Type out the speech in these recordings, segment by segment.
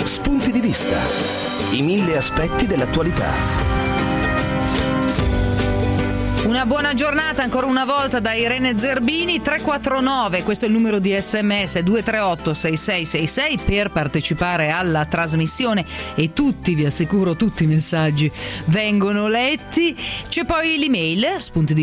Spunti di vista. I 1000 aspetti dell'attualità. Una buona giornata ancora una volta da Irene Zerbini. 349, questo è il numero di SMS 238 6666 per partecipare alla trasmissione, e tutti, vi assicuro, tutti i messaggi vengono letti. C'è poi l'email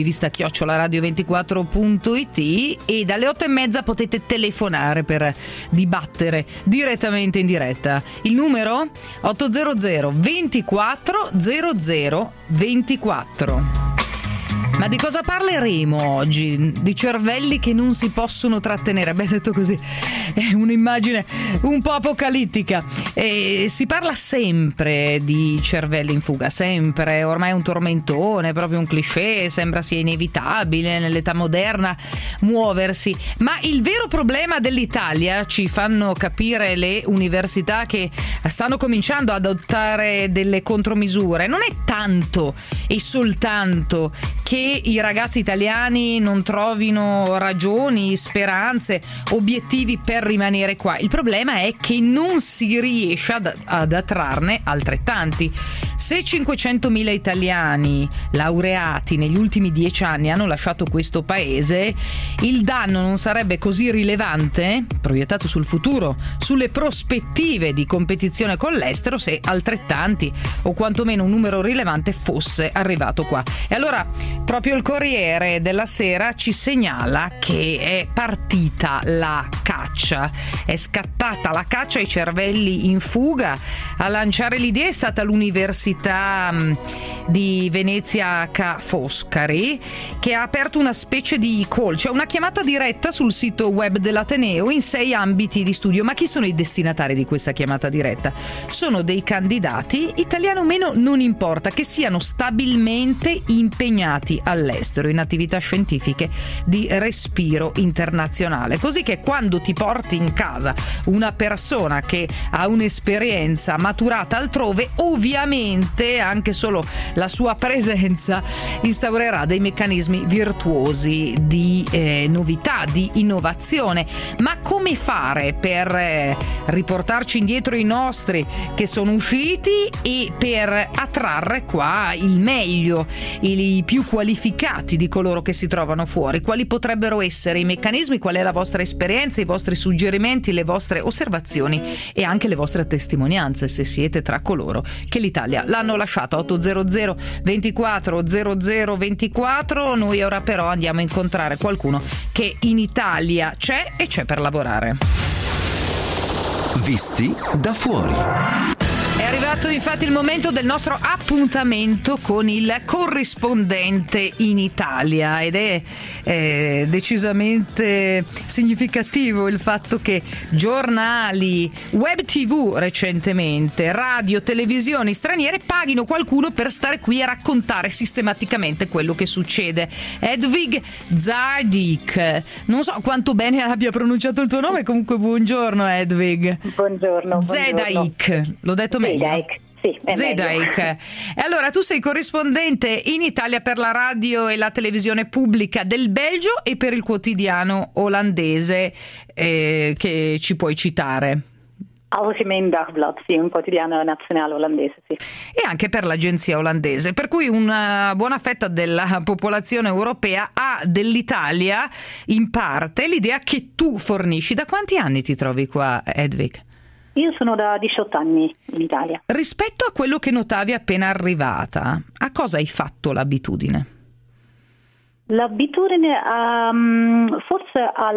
spuntidivista@radio24.it e dalle 8:30 potete telefonare per dibattere direttamente in diretta. Il numero 800 24 00 24. Ma di cosa parleremo oggi? Di cervelli che non si possono trattenere. Beh, detto così è un'immagine un po' apocalittica. Si parla sempre di cervelli in fuga, sempre. Ormai è un tormentone, proprio un cliché, sembra sia inevitabile nell'età moderna muoversi. Ma il vero problema dell'Italia, ci fanno capire le università che stanno cominciando ad adottare delle contromisure, non è tanto e soltanto che i ragazzi italiani non trovino ragioni, speranze, obiettivi per rimanere qua. Il problema è che non si riesce ad attrarne altrettanti. Se 500.000 italiani laureati negli ultimi 10 anni hanno lasciato questo paese, il danno non sarebbe così rilevante, proiettato sul futuro, sulle prospettive di competizione con l'estero, se altrettanti o quantomeno un numero rilevante fosse arrivato qua. E allora proprio il Corriere della Sera ci segnala che è partita la caccia, è scattata la caccia ai cervelli in fuga. A lanciare l'idea è stata l'Università di Venezia Ca' Foscari, che ha aperto una specie di call, cioè una chiamata diretta sul sito web dell'Ateneo in 6 ambiti di studio. Ma chi sono i destinatari di questa chiamata diretta? Sono dei candidati, italiani o meno non importa, che siano stabilmente impegnati all'estero in attività scientifiche di respiro internazionale, così che quando ti porti in casa una persona che ha un'esperienza maturata altrove, ovviamente anche solo la sua presenza instaurerà dei meccanismi virtuosi di novità, di innovazione. Ma come fare per riportarci indietro i nostri che sono usciti e per attrarre qua il meglio, i più qualificati di coloro che si trovano fuori? Quali potrebbero essere i meccanismi? Qual è la vostra esperienza, i vostri suggerimenti, le vostre osservazioni e anche le vostre testimonianze, se siete tra coloro che l'Italia l'hanno lasciata? 800 24 00 24. Noi ora però andiamo a incontrare qualcuno che in Italia c'è e c'è per lavorare. Visti da fuori. È arrivato infatti il momento del nostro appuntamento con il corrispondente in Italia, ed è decisamente significativo il fatto che giornali, web tv recentemente, radio, televisioni straniere paghino qualcuno per stare qui a raccontare sistematicamente quello che succede. Edwig Zadig, non so quanto bene abbia pronunciato il tuo nome, comunque buongiorno Edwig. Buongiorno. Zedaik, l'ho detto meglio? Sì, Zedaik. E allora tu sei corrispondente in Italia per la radio e la televisione pubblica del Belgio e per il quotidiano olandese, che ci puoi citare. Algemeen Dagblad, sì, un quotidiano nazionale olandese, sì. E anche per l'agenzia olandese, per cui una buona fetta della popolazione europea ha dell'Italia in parte l'idea che tu fornisci. Da quanti anni ti trovi qua, Edwig? Io sono da 18 anni in Italia. Rispetto a quello che notavi appena arrivata, a cosa hai fatto l'abitudine? L'abitudine forse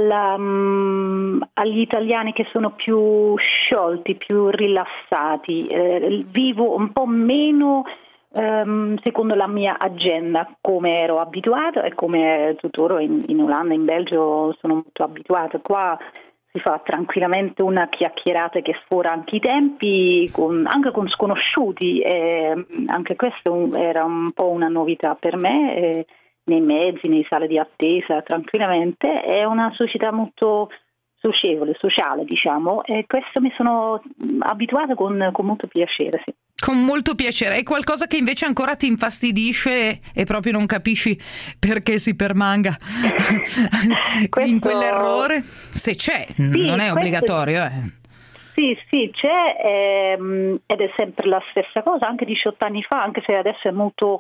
agli italiani che sono più sciolti, più rilassati. Vivo un po' meno secondo la mia agenda, come ero abituata e come tuttora in Olanda, in Belgio sono molto abituata. Qua si fa tranquillamente una chiacchierata che sfora anche i tempi, anche con sconosciuti, e anche questo era un po' una novità per me, nei mezzi, nei sale di attesa, tranquillamente. È una società molto sociale, diciamo, e questo mi sono abituata con molto piacere, sì. Con molto piacere. È qualcosa che invece ancora ti infastidisce e proprio non capisci perché si permanga in quell'errore? Se c'è, sì, non è obbligatorio. sì, c'è ed è sempre la stessa cosa, anche 18 anni fa, anche se adesso è molto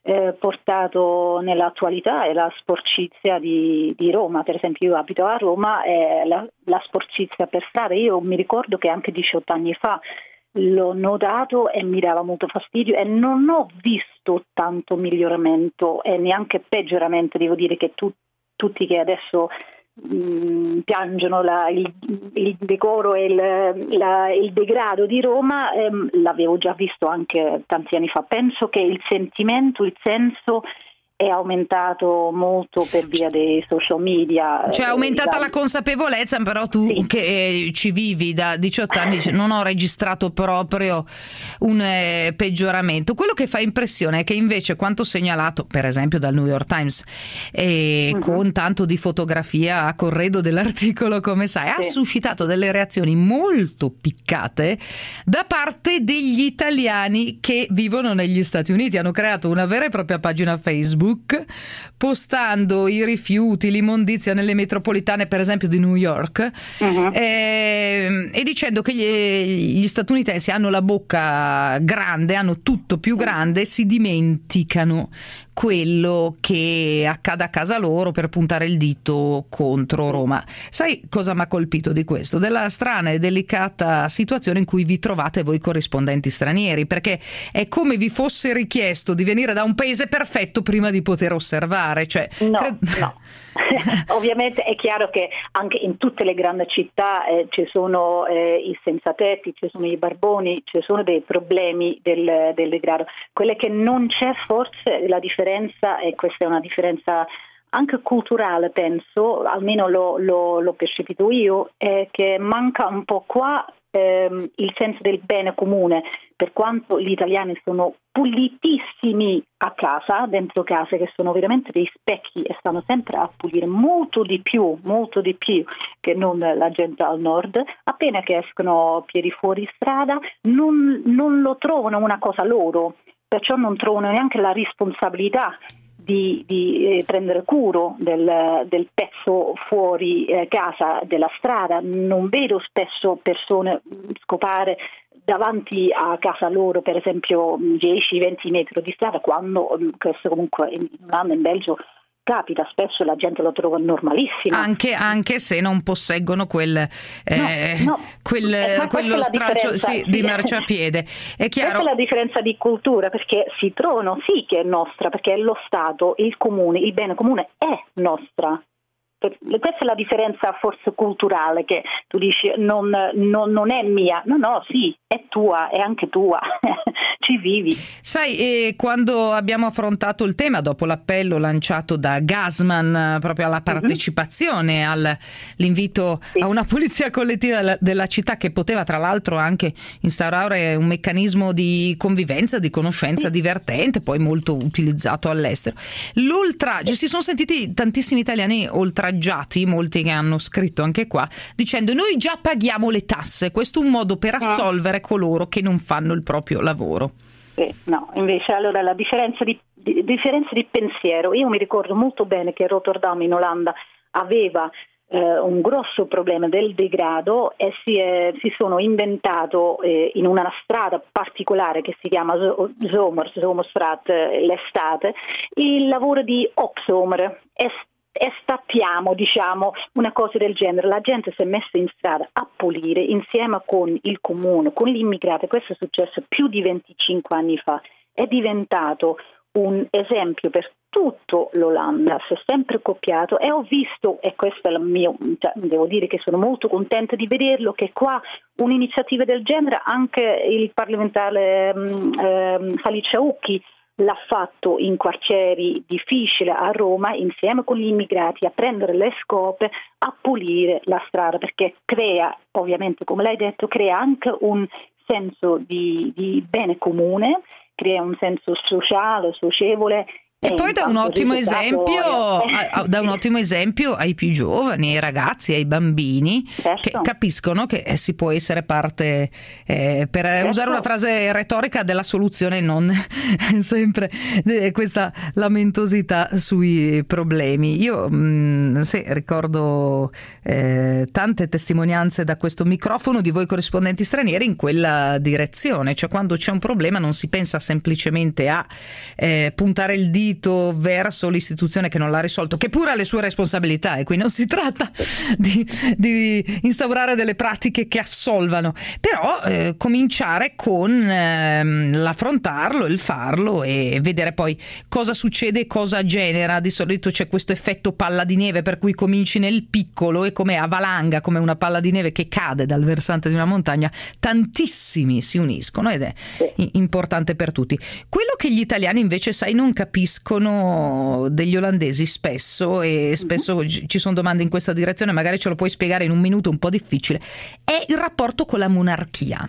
portato nell'attualità, è la sporcizia di Roma. Per esempio, io abito a Roma, la sporcizia per strada. Io mi ricordo che anche 18 anni fa l'ho notato e mi dava molto fastidio, e non ho visto tanto miglioramento e neanche peggioramento. Devo dire che tutti che adesso piangono il decoro e il degrado di Roma, l'avevo già visto anche tanti anni fa. Penso che il sentimento, il senso è aumentato molto per via dei social media. Cioè è aumentata la consapevolezza, però tu sì. che ci vivi da 18 anni non ho registrato proprio un peggioramento. Quello che fa impressione è che invece quanto segnalato per esempio dal New York Times con tanto di fotografia a corredo dell'articolo, come sai, ha suscitato delle reazioni molto piccate da parte degli italiani che vivono negli Stati Uniti. Hanno creato una vera e propria pagina Facebook postando i rifiuti, l'immondizia nelle metropolitane per esempio di New York, e dicendo che gli statunitensi hanno la bocca grande, hanno tutto più grande, si dimenticano quello che accade a casa loro per puntare il dito contro Roma. Sai cosa mi ha colpito di questo? Della strana e delicata situazione in cui vi trovate voi corrispondenti stranieri, perché è come vi fosse richiesto di venire da un paese perfetto prima di poter osservare. Cioè, no. Ovviamente è chiaro che anche in tutte le grandi città ci sono i senzatetti, ci sono i barboni, ci sono dei problemi del degrado. Quelle che non c'è forse la differenza, e questa è una differenza anche culturale, penso, almeno l'ho percepito io, è che manca un po' qua il senso del bene comune. Per quanto gli italiani sono pulitissimi a casa, dentro casa, che sono veramente dei specchi e stanno sempre a pulire molto di più che non la gente al nord, appena che escono piedi fuori strada non lo trovano una cosa loro, perciò non trovano neanche la responsabilità di prendere cura del pezzo fuori casa, della strada. Non vedo spesso persone scopare davanti a casa loro, per esempio 10-20 metri di strada, quando questo comunque in Olanda, in Belgio, capita spesso, la gente lo trova normalissimo. Anche se non posseggono quello straccio di marciapiede. È chiaro. Questa è la differenza di cultura, perché si trovano sì che è nostra, perché lo Stato, il comune, il bene comune è nostra. Questa è la differenza forse culturale, che tu dici non è mia, no, sì, è tua, è anche tua, ci vivi. Sai, quando abbiamo affrontato il tema dopo l'appello lanciato da Gassman proprio alla partecipazione all'invito a una pulizia collettiva della città, che poteva tra l'altro anche instaurare un meccanismo di convivenza, di conoscenza divertente, poi molto utilizzato all'estero. L'oltraggio, si sono sentiti tantissimi italiani oltraggiati, molti che hanno scritto anche qua, dicendo: noi già paghiamo le tasse, questo è un modo per assolvere coloro che non fanno il proprio lavoro. No, invece allora la differenza di pensiero. Io mi ricordo molto bene che Rotterdam in Olanda aveva un grosso problema del degrado e si sono inventato in una strada particolare che si chiama Zomerstraat, l'estate, il lavoro di opzomer, estappiamo, diciamo, una cosa del genere. La gente si è messa in strada a pulire insieme con il comune, con gli immigrati. Questo è successo più di 25 anni fa, è diventato un esempio per tutto l'Olanda, si è sempre copiato, e ho visto, e questo è il mio, devo dire che sono molto contenta di vederlo, che qua un'iniziativa del genere anche il parlamentare Khalid Shauki l'ha fatto in quartieri difficili a Roma, insieme con gli immigrati, a prendere le scope, a pulire la strada, perché crea, ovviamente come l'hai detto, crea anche un senso di bene comune, crea un senso sociale, socievole, E poi da un ottimo esempio ai più giovani, ai ragazzi, ai bambini, certo, che capiscono che si può essere parte, per certo, usare una frase retorica, della soluzione, non sempre questa lamentosità sui problemi. Io ricordo tante testimonianze da questo microfono di voi corrispondenti stranieri in quella direzione, cioè quando c'è un problema non si pensa semplicemente a puntare il dito verso l'istituzione che non l'ha risolto, che pure ha le sue responsabilità, e qui non si tratta di instaurare delle pratiche che assolvano, però cominciare con l'affrontarlo, il farlo e vedere poi cosa succede e cosa genera. Di solito c'è questo effetto palla di neve, per cui cominci nel piccolo e come a valanga, come una palla di neve che cade dal versante di una montagna, tantissimi si uniscono ed è importante per tutti. Quello che gli italiani invece, sai, non capiscono degli olandesi spesso, e spesso ci sono domande in questa direzione, magari ce lo puoi spiegare in un minuto, un po' difficile, è il rapporto con la monarchia.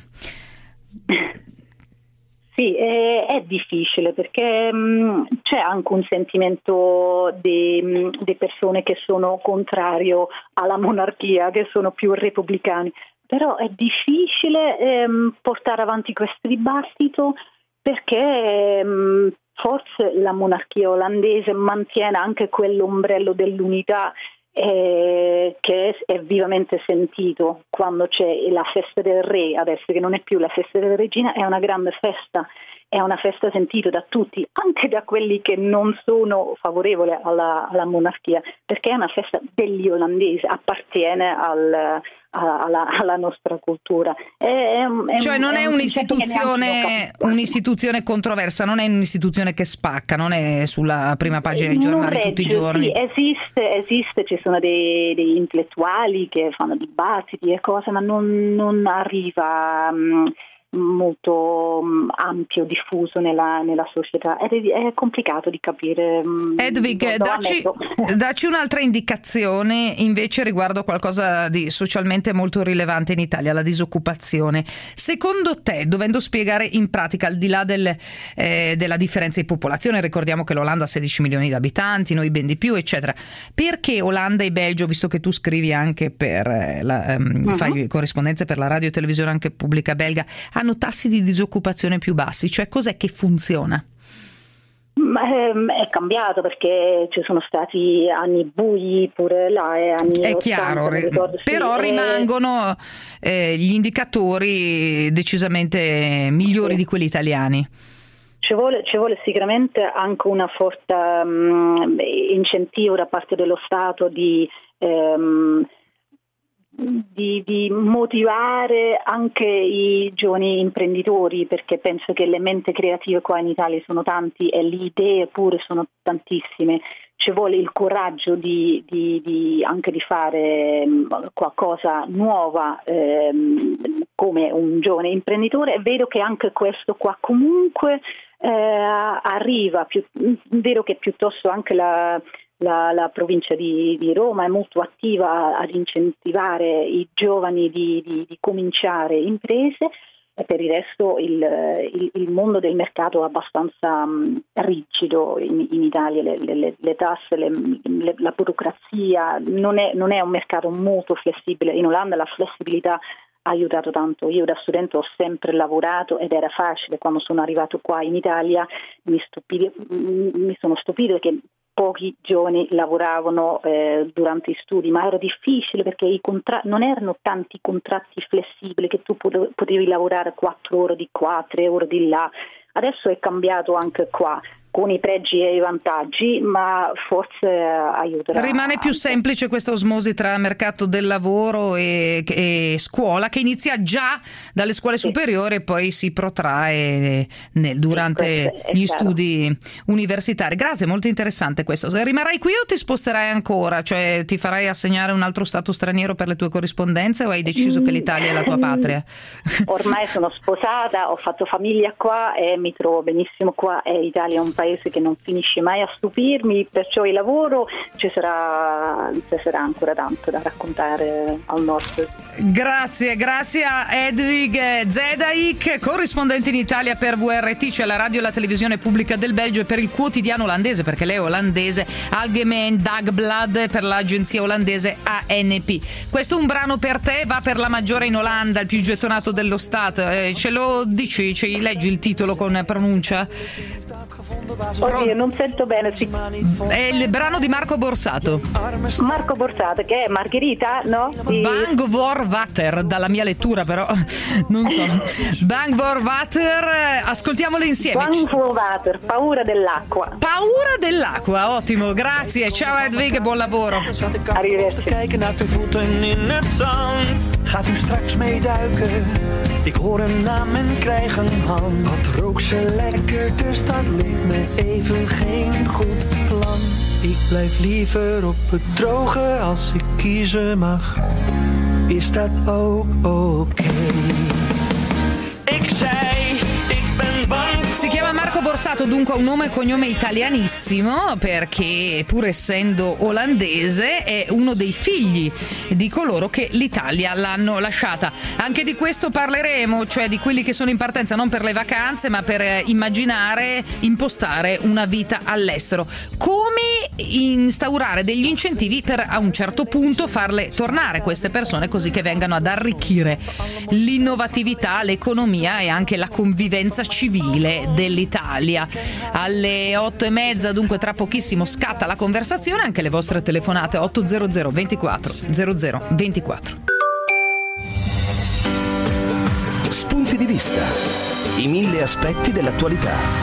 Sì, è difficile perché c'è anche un sentimento di persone che sono contrario alla monarchia, che sono più repubblicani, però è difficile portare avanti questo dibattito perché forse la monarchia olandese mantiene anche quell'ombrello dell'unità che è vivamente sentito quando c'è la festa del re, adesso che non è più la festa della regina, è una grande festa, è una festa sentita da tutti, anche da quelli che non sono favorevoli alla monarchia, perché è una festa degli olandesi, appartiene alla nostra cultura. Cioè non è un'istituzione controversa, non è un'istituzione che spacca, non è sulla prima pagina dei giornali tutti i giorni. Sì, esiste, ci sono degli intellettuali che fanno dibattiti e cose, ma non arriva molto ampio, diffuso nella società. È complicato di capire. Edvig, dacci un'altra indicazione invece riguardo qualcosa di socialmente molto rilevante in Italia, la disoccupazione. Secondo te, dovendo spiegare in pratica, al di là della differenza di popolazione, ricordiamo che l'Olanda ha 16 milioni di abitanti, noi ben di più, eccetera, perché Olanda e Belgio, visto che tu scrivi anche fai corrispondenze per la radio e televisione anche pubblica belga, hanno tassi di disoccupazione più bassi? Cioè cos'è che funziona? È cambiato perché ci sono stati anni bui pure là, anni è 80, chiaro, però rimangono gli indicatori decisamente migliori di quelli italiani. Ci vuole sicuramente anche una forte incentivo da parte dello Stato di motivare anche i giovani imprenditori, perché penso che le menti creative qua in Italia sono tanti e le idee pure sono tantissime. Ci vuole il coraggio anche di fare qualcosa nuova come un giovane imprenditore, e vedo che anche questo qua comunque arriva. Vedo che piuttosto anche la provincia di Roma è molto attiva ad incentivare i giovani di cominciare imprese, e per il resto il mondo del mercato è abbastanza rigido in Italia, le tasse, la burocrazia, non è un mercato molto flessibile. In Olanda la flessibilità ha aiutato tanto. Io da studente ho sempre lavorato ed era facile. Quando sono arrivato qua in Italia mi sono stupito che pochi giovani lavoravano durante gli studi, ma era difficile perché non erano tanti contratti flessibili che tu potevi lavorare 4 ore di qua, 3 ore di là. Adesso è cambiato anche qua, con i pregi e i vantaggi, ma forse aiuterà. Rimane più semplice questa osmosi tra mercato del lavoro e scuola, che inizia già dalle scuole superiori e poi si protrae durante gli studi universitari. Grazie, molto interessante questo. Rimarrai qui o ti sposterai ancora? Cioè ti farai assegnare un altro stato straniero per le tue corrispondenze, o hai deciso che l'Italia è la tua patria? Ormai sono sposata, ho fatto famiglia qua e mi trovo benissimo qua, e l'Italia è un paese che non finisce mai a stupirmi, perciò il lavoro ci sarà ancora tanto da raccontare al nord. Grazie a Hedwig Zedijk, corrispondente in Italia per VRT, cioè la radio e la televisione pubblica del Belgio, e per il quotidiano olandese, perché lei è olandese, Algemeen Dagblad, per l'agenzia olandese ANP. Questo è un brano per te, va per la maggiore in Olanda, il più gettonato dello Stato. Ce lo dici, leggi il titolo con pronuncia? Oddio, non sento bene. Sì. È il brano di Marco Borsato. Marco Borsato, che è Margherita, no? Bang voor water, dalla mia lettura però non so. Bang voor water, ascoltiamole insieme. Bang voor water, paura dell'acqua. Paura dell'acqua, ottimo, grazie. Ciao Hedwig e buon lavoro. Arrivederci. Kijken uit uw voeten in het zand. Gaat u straks meeduiken? Ik hoor een naam en krijg een hand. Wat rook ze lekker, dus dat leek me even geen goed plan. Ik blijf liever op het droge als ik kiezen mag. Is dat ook oké? Ik zei, ik ben bang. Si chiama Marco Borsato, dunque ha un nome e cognome italianissimo, perché pur essendo olandese è uno dei figli di coloro che l'Italia l'hanno lasciata. Anche di questo parleremo, cioè di quelli che sono in partenza non per le vacanze ma per immaginare, impostare una vita all'estero. Come instaurare degli incentivi per a un certo punto farle tornare queste persone, così che vengano ad arricchire l'innovatività, l'economia e anche la convivenza civile dell'Italia. Alle 8:30, dunque tra pochissimo, scatta la conversazione, anche le vostre telefonate 800 24 00 24. Spunti di vista, i 1000 aspetti dell'attualità.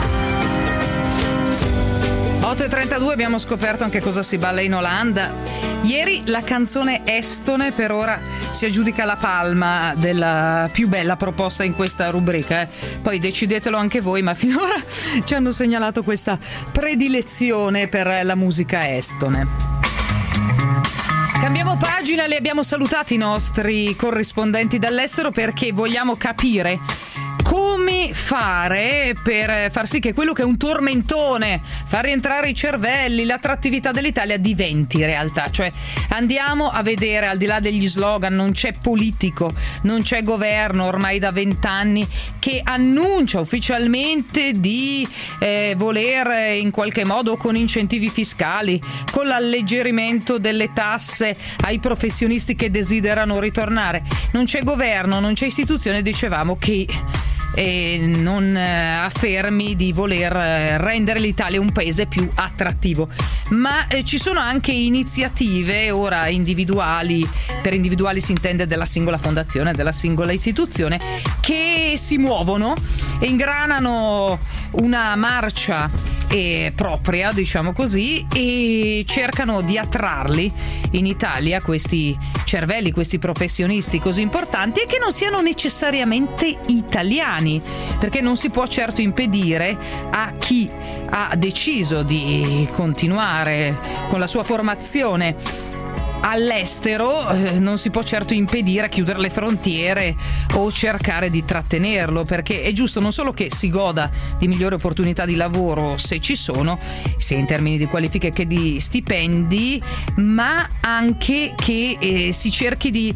8:32, abbiamo scoperto anche cosa si balla in Olanda. Ieri la canzone estone per ora si aggiudica la palma della più bella proposta in questa rubrica. Poi decidetelo anche voi, ma finora ci hanno segnalato questa predilezione per la musica estone. Cambiamo pagina, li abbiamo salutati i nostri corrispondenti dall'estero perché vogliamo capire come fare per far sì che quello che è un tormentone, far rientrare i cervelli, l'attrattività dell'Italia, diventi realtà. Cioè andiamo a vedere, al di là degli slogan, non c'è politico, non c'è governo ormai da 20 anni che annuncia ufficialmente di voler in qualche modo, con incentivi fiscali, con l'alleggerimento delle tasse ai professionisti che desiderano ritornare. Non c'è governo, non c'è istituzione, dicevamo, che non affermi di voler rendere l'Italia un paese più attrattivo, ma ci sono anche iniziative ora individuali, per individuali si intende della singola fondazione, della singola istituzione, che si muovono e ingranano una marcia propria, diciamo così, e cercano di attrarli in Italia, questi cervelli, questi professionisti così importanti, e che non siano necessariamente italiani, perché non si può certo impedire a chi ha deciso di continuare con la sua formazione all'estero, non si può certo impedire a chiudere le frontiere o cercare di trattenerlo, perché è giusto non solo che si goda di migliori opportunità di lavoro se ci sono, sia in termini di qualifiche che di stipendi, ma anche che si cerchi di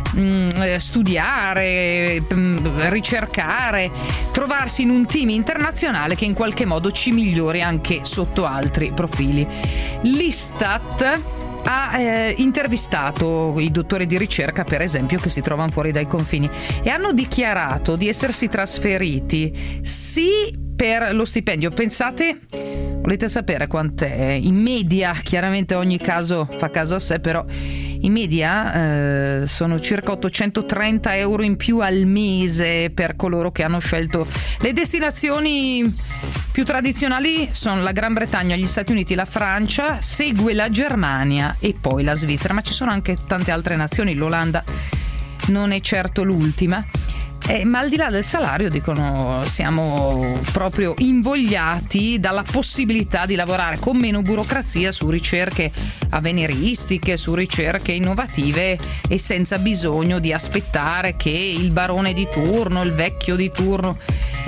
studiare, ricercare, trovarsi in un team internazionale che in qualche modo ci migliori anche sotto altri profili. L'Istat ha intervistato i dottori di ricerca, per esempio, che si trovano fuori dai confini, e hanno dichiarato di essersi trasferiti sì per lo stipendio. Pensate, volete sapere quant'è? In media, chiaramente ogni caso fa caso a sé, però in media sono circa 830 euro in più al mese per coloro che hanno scelto le destinazioni più tradizionali. Sono la Gran Bretagna, gli Stati Uniti, la Francia, segue la Germania e poi la Svizzera, ma ci sono anche tante altre nazioni, l'Olanda non è certo l'ultima. Ma al di là del salario, dicono, siamo proprio invogliati dalla possibilità di lavorare con meno burocrazia su ricerche avveniristiche, su ricerche innovative, e senza bisogno di aspettare che il barone di turno, il vecchio di turno.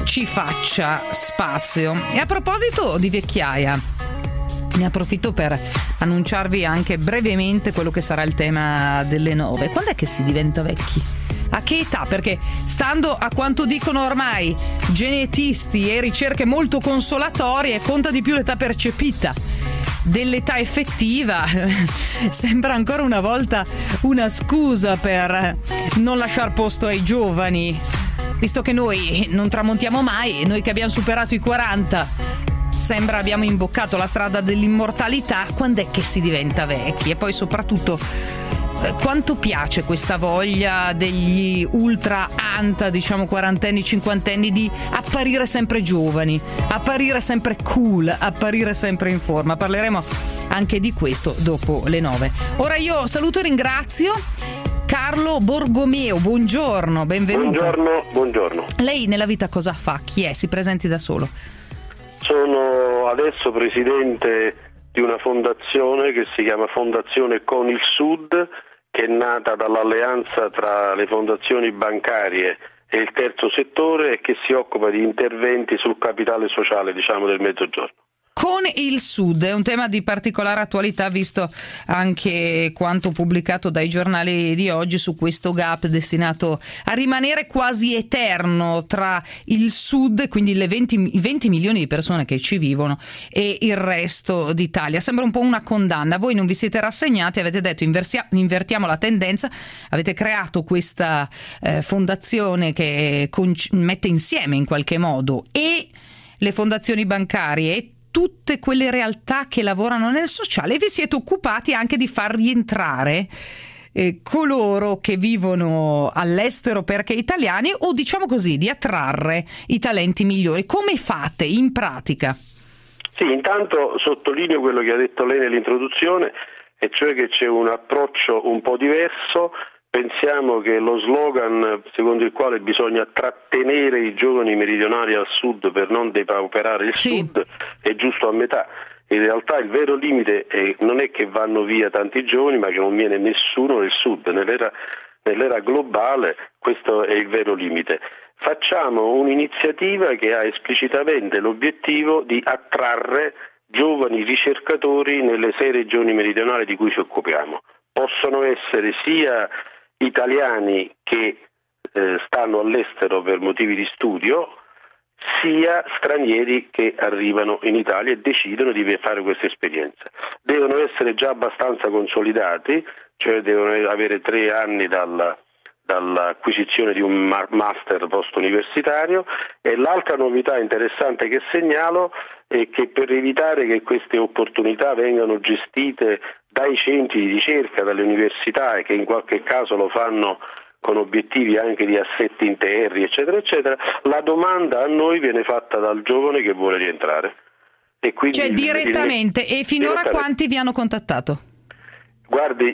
ci faccia spazio. E a proposito di vecchiaia, ne approfitto per annunciarvi anche brevemente quello che sarà il tema delle 9. Quando è che si diventa vecchi? A che età? Perché stando a quanto dicono ormai genetisti e ricerche molto consolatorie, conta di più l'età percepita dell'età effettiva. Sembra ancora una volta una scusa per non lasciar posto ai giovani, visto che noi non tramontiamo mai, noi che abbiamo superato i 40 sembra abbiamo imboccato la strada dell'immortalità. Quando è che si diventa vecchi? E poi soprattutto quanto piace questa voglia degli ultra anta, diciamo quarantenni, cinquantenni, di apparire sempre giovani, apparire sempre cool, apparire sempre in forma. Parleremo anche di questo dopo le 9. Ora io saluto e ringrazio Carlo Borgomeo. Buongiorno, benvenuto. Buongiorno. Lei nella vita cosa fa? Chi è? Si presenti da solo. Sono adesso presidente di una fondazione che si chiama Fondazione Con il Sud, che è nata dall'alleanza tra le fondazioni bancarie e il terzo settore e che si occupa di interventi sul capitale sociale, diciamo, del Mezzogiorno. Con il Sud è un tema di particolare attualità, visto anche quanto pubblicato dai giornali di oggi su questo gap destinato a rimanere quasi eterno tra il Sud, quindi i 20 milioni di persone che ci vivono, e il resto d'Italia. Sembra un po' una condanna. Voi non vi siete rassegnati, avete detto invertiamo la tendenza, avete creato questa fondazione che mette insieme in qualche modo e le fondazioni bancarie e tutte quelle realtà che lavorano nel sociale, e vi siete occupati anche di far rientrare coloro che vivono all'estero perché italiani, o diciamo così di attrarre i talenti migliori. Come fate in pratica? Sì, intanto sottolineo quello che ha detto lei nell'introduzione, e cioè che c'è un approccio un po' diverso. Pensiamo che lo slogan secondo il quale bisogna trattenere i giovani meridionali al sud per non depauperare il sud è giusto a metà. In realtà il vero limite non è che vanno via tanti giovani, ma che non viene nessuno nel sud. Nell'era globale questo è il vero limite. Facciamo un'iniziativa che ha esplicitamente l'obiettivo di attrarre giovani ricercatori nelle 6 regioni meridionali di cui ci occupiamo. Possono essere sia italiani che stanno all'estero per motivi di studio, sia stranieri che arrivano in Italia e decidono di fare questa esperienza. Devono essere già abbastanza consolidati, cioè devono avere 3 anni dall'acquisizione di un master post-universitario. E l'altra novità interessante che segnalo è che per evitare che queste opportunità vengano gestite dai centri di ricerca, dalle università, e che in qualche caso lo fanno con obiettivi anche di assetti interni, eccetera, eccetera, la domanda a noi viene fatta dal giovane che vuole rientrare. E quindi cioè direttamente. E finora quanti vi hanno contattato? Guardi,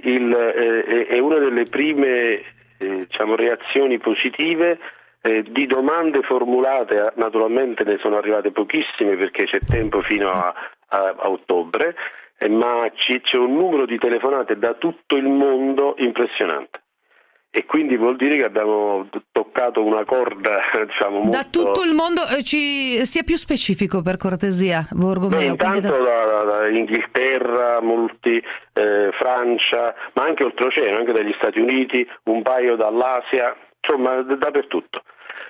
è una delle prime reazioni positive di domande formulate. Naturalmente ne sono arrivate pochissime perché c'è tempo fino a ottobre, ma c'è un numero di telefonate da tutto il mondo impressionante, e quindi vuol dire che abbiamo toccato una corda, molto... Da tutto il mondo, sia più specifico per cortesia, Borgomeo. Intanto da Inghilterra, molti, Francia, ma anche oltreoceano, anche dagli Stati Uniti, un paio dall'Asia, insomma dappertutto.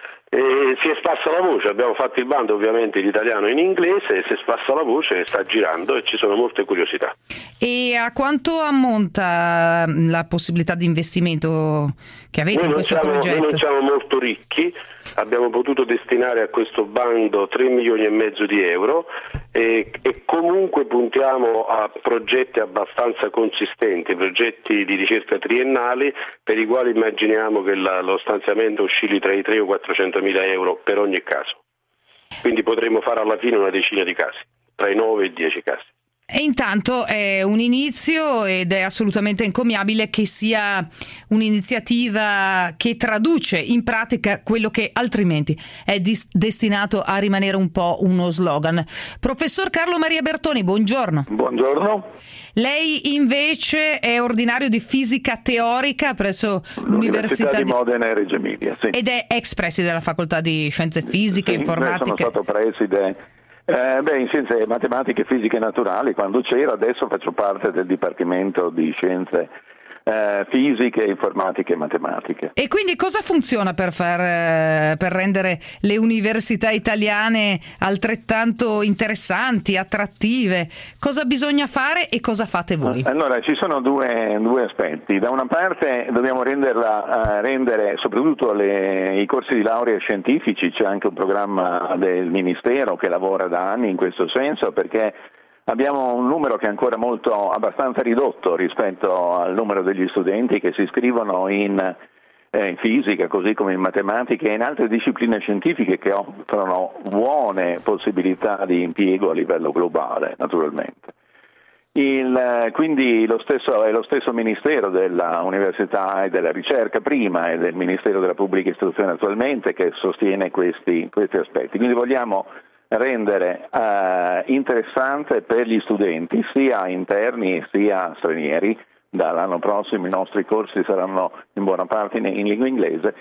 Si è sparsa la voce, abbiamo fatto il bando ovviamente in italiano e in inglese, si è sparsa la voce, sta girando e ci sono molte curiosità. E a quanto ammonta la possibilità di investimento che avete in questo progetto? Noi non siamo molto ricchi, abbiamo potuto destinare a questo bando 3 milioni e mezzo di euro e comunque puntiamo a progetti abbastanza consistenti, progetti di ricerca triennali per i quali immaginiamo che lo stanziamento oscilli tra i 3 o 400 mila euro per ogni caso. Quindi potremo fare alla fine una decina di casi, tra i 9 e i 10 casi. E intanto è un inizio ed è assolutamente encomiabile che sia un'iniziativa che traduce in pratica quello che altrimenti è destinato a rimanere un po' uno slogan. Professor Carlo Maria Bertoni, buongiorno. Buongiorno. Lei invece è ordinario di fisica teorica presso l'Università di Modena e Reggio Emilia, sì. Ed è ex preside della Facoltà di Scienze Fisiche e Informatiche. Sono stato preside in Scienze Matematiche, Fisiche Naturali quando c'era, adesso faccio parte del Dipartimento di Scienze Fisiche, Informatiche e Matematiche. E quindi cosa funziona per rendere le università italiane altrettanto interessanti, attrattive? Cosa bisogna fare e cosa fate voi? Allora, ci sono due aspetti. Da una parte dobbiamo rendere soprattutto i corsi di laurea scientifici, c'è anche un programma del Ministero che lavora da anni in questo senso, perché abbiamo un numero che è ancora abbastanza ridotto rispetto al numero degli studenti che si iscrivono in fisica, così come in matematica e in altre discipline scientifiche che offrono buone possibilità di impiego a livello globale, naturalmente. Quindi è lo stesso Ministero della Università e della Ricerca prima e del Ministero della Pubblica Istruzione attualmente che sostiene questi aspetti. Quindi vogliamo rendere interessante per gli studenti, sia interni sia stranieri. Dall'anno prossimo i nostri corsi saranno in buona parte in lingua inglese,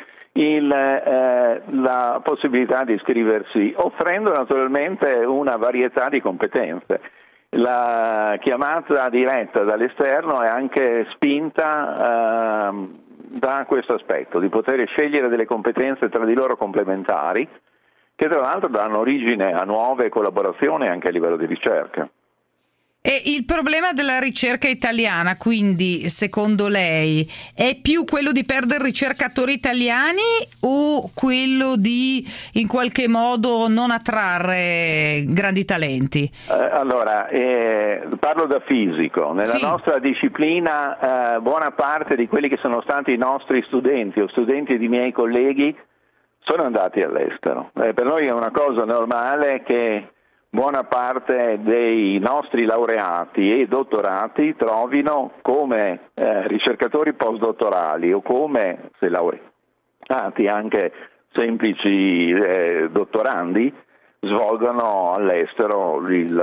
la possibilità di iscriversi, offrendo naturalmente una varietà di competenze. La chiamata diretta dall'esterno è anche spinta da questo aspetto, di poter scegliere delle competenze tra di loro complementari, che tra l'altro danno origine a nuove collaborazioni anche a livello di ricerca. E il problema della ricerca italiana, quindi, secondo lei, è più quello di perdere ricercatori italiani o quello di, in qualche modo, non attrarre grandi talenti? Allora, parlo da fisico. Nella nostra disciplina, buona parte di quelli che sono stati i nostri studenti o studenti di miei colleghi sono andati all'estero. Per noi è una cosa normale che buona parte dei nostri laureati e dottorati trovino come ricercatori postdottorali o come, se laureati, anche semplici dottorandi, svolgano all'estero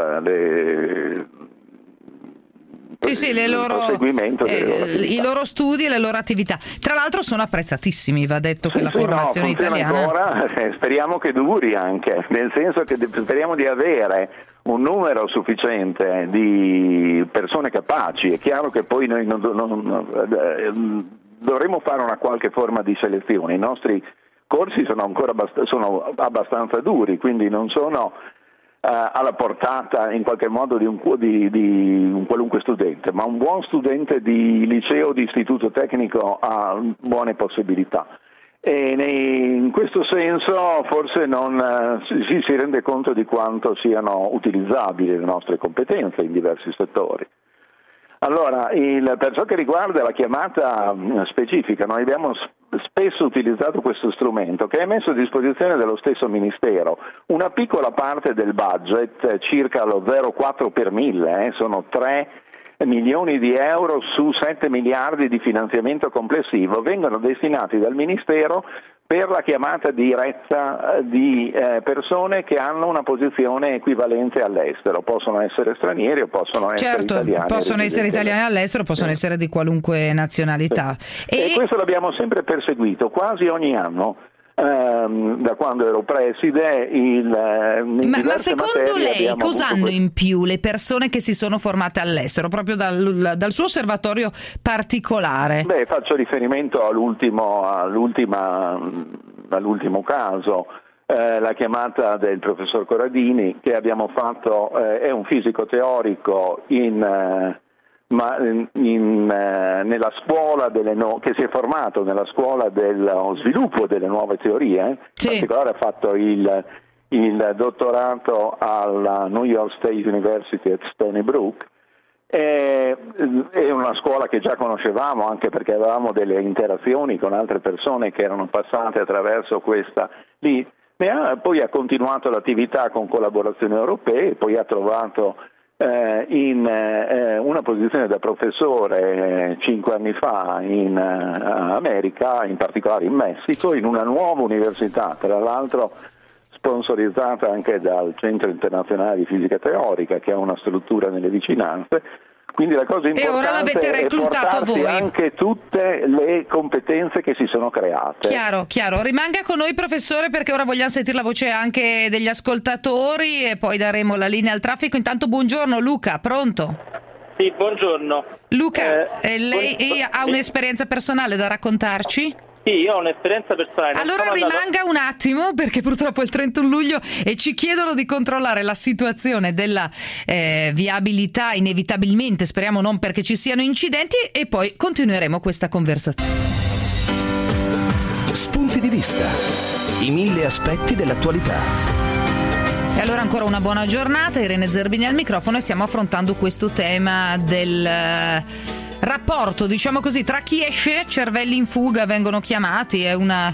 i loro studi e le loro attività. Tra l'altro sono apprezzatissimi, va detto che la formazione italiana ancora, speriamo che duri anche, nel senso che speriamo di avere un numero sufficiente di persone capaci. È chiaro che poi noi dovremo fare una qualche forma di selezione. I nostri corsi sono ancora abbastanza duri, quindi non sono alla portata in qualche modo di un qualunque studente, ma un buon studente di liceo, di istituto tecnico ha buone possibilità. E in questo senso forse non si rende conto di quanto siano utilizzabili le nostre competenze in diversi settori. Allora, per ciò che riguarda la chiamata specifica, noi abbiamo spesso utilizzato questo strumento che è messo a disposizione dello stesso Ministero. Una piccola parte del budget, circa lo 0,4 per 1000, sono 3 milioni di euro su 7 miliardi di finanziamento complessivo, vengono destinati dal Ministero per la chiamata diretta di persone che hanno una posizione equivalente all'estero. Possono essere stranieri o possono essere italiani. Possono essere italiani all'estero, possono essere di qualunque nazionalità. E questo l'abbiamo sempre perseguito, quasi ogni anno. Da quando ero preside ma secondo lei cosa hanno in più le persone che si sono formate all'estero, proprio dal suo osservatorio particolare? Faccio riferimento all'ultimo caso, la chiamata del professor Corradini che abbiamo fatto, è un fisico teorico nella scuola che si è formato nella scuola dello sviluppo delle nuove teorie, in particolare ha fatto il dottorato alla New York State University at Stony Brook. È una scuola che già conoscevamo anche perché avevamo delle interazioni con altre persone che erano passate attraverso questa lì. Poi ha continuato l'attività con collaborazioni europee, poi ha trovato in una posizione da professore 5 anni fa in America, in particolare in Messico, in una nuova università, tra l'altro sponsorizzata anche dal Centro Internazionale di Fisica Teorica, che ha una struttura nelle vicinanze. Quindi la cosa importante è portarsi anche tutte le competenze che si sono create. Chiaro. Rimanga con noi, professore, perché ora vogliamo sentire la voce anche degli ascoltatori e poi daremo la linea al traffico. Intanto buongiorno Luca, pronto? Sì, buongiorno. Luca, lei ha un'esperienza personale da raccontarci? Sì, io ho un'esperienza personale. Allora rimanga un attimo, perché purtroppo è il 31 luglio e ci chiedono di controllare la situazione della viabilità, inevitabilmente, speriamo non perché ci siano incidenti, e poi continueremo questa conversazione. Spunti di vista, i 1000 aspetti dell'attualità. E allora ancora una buona giornata, Irene Zerbini al microfono, e stiamo affrontando questo tema del rapporto, diciamo così, tra chi esce, cervelli in fuga vengono chiamati, è una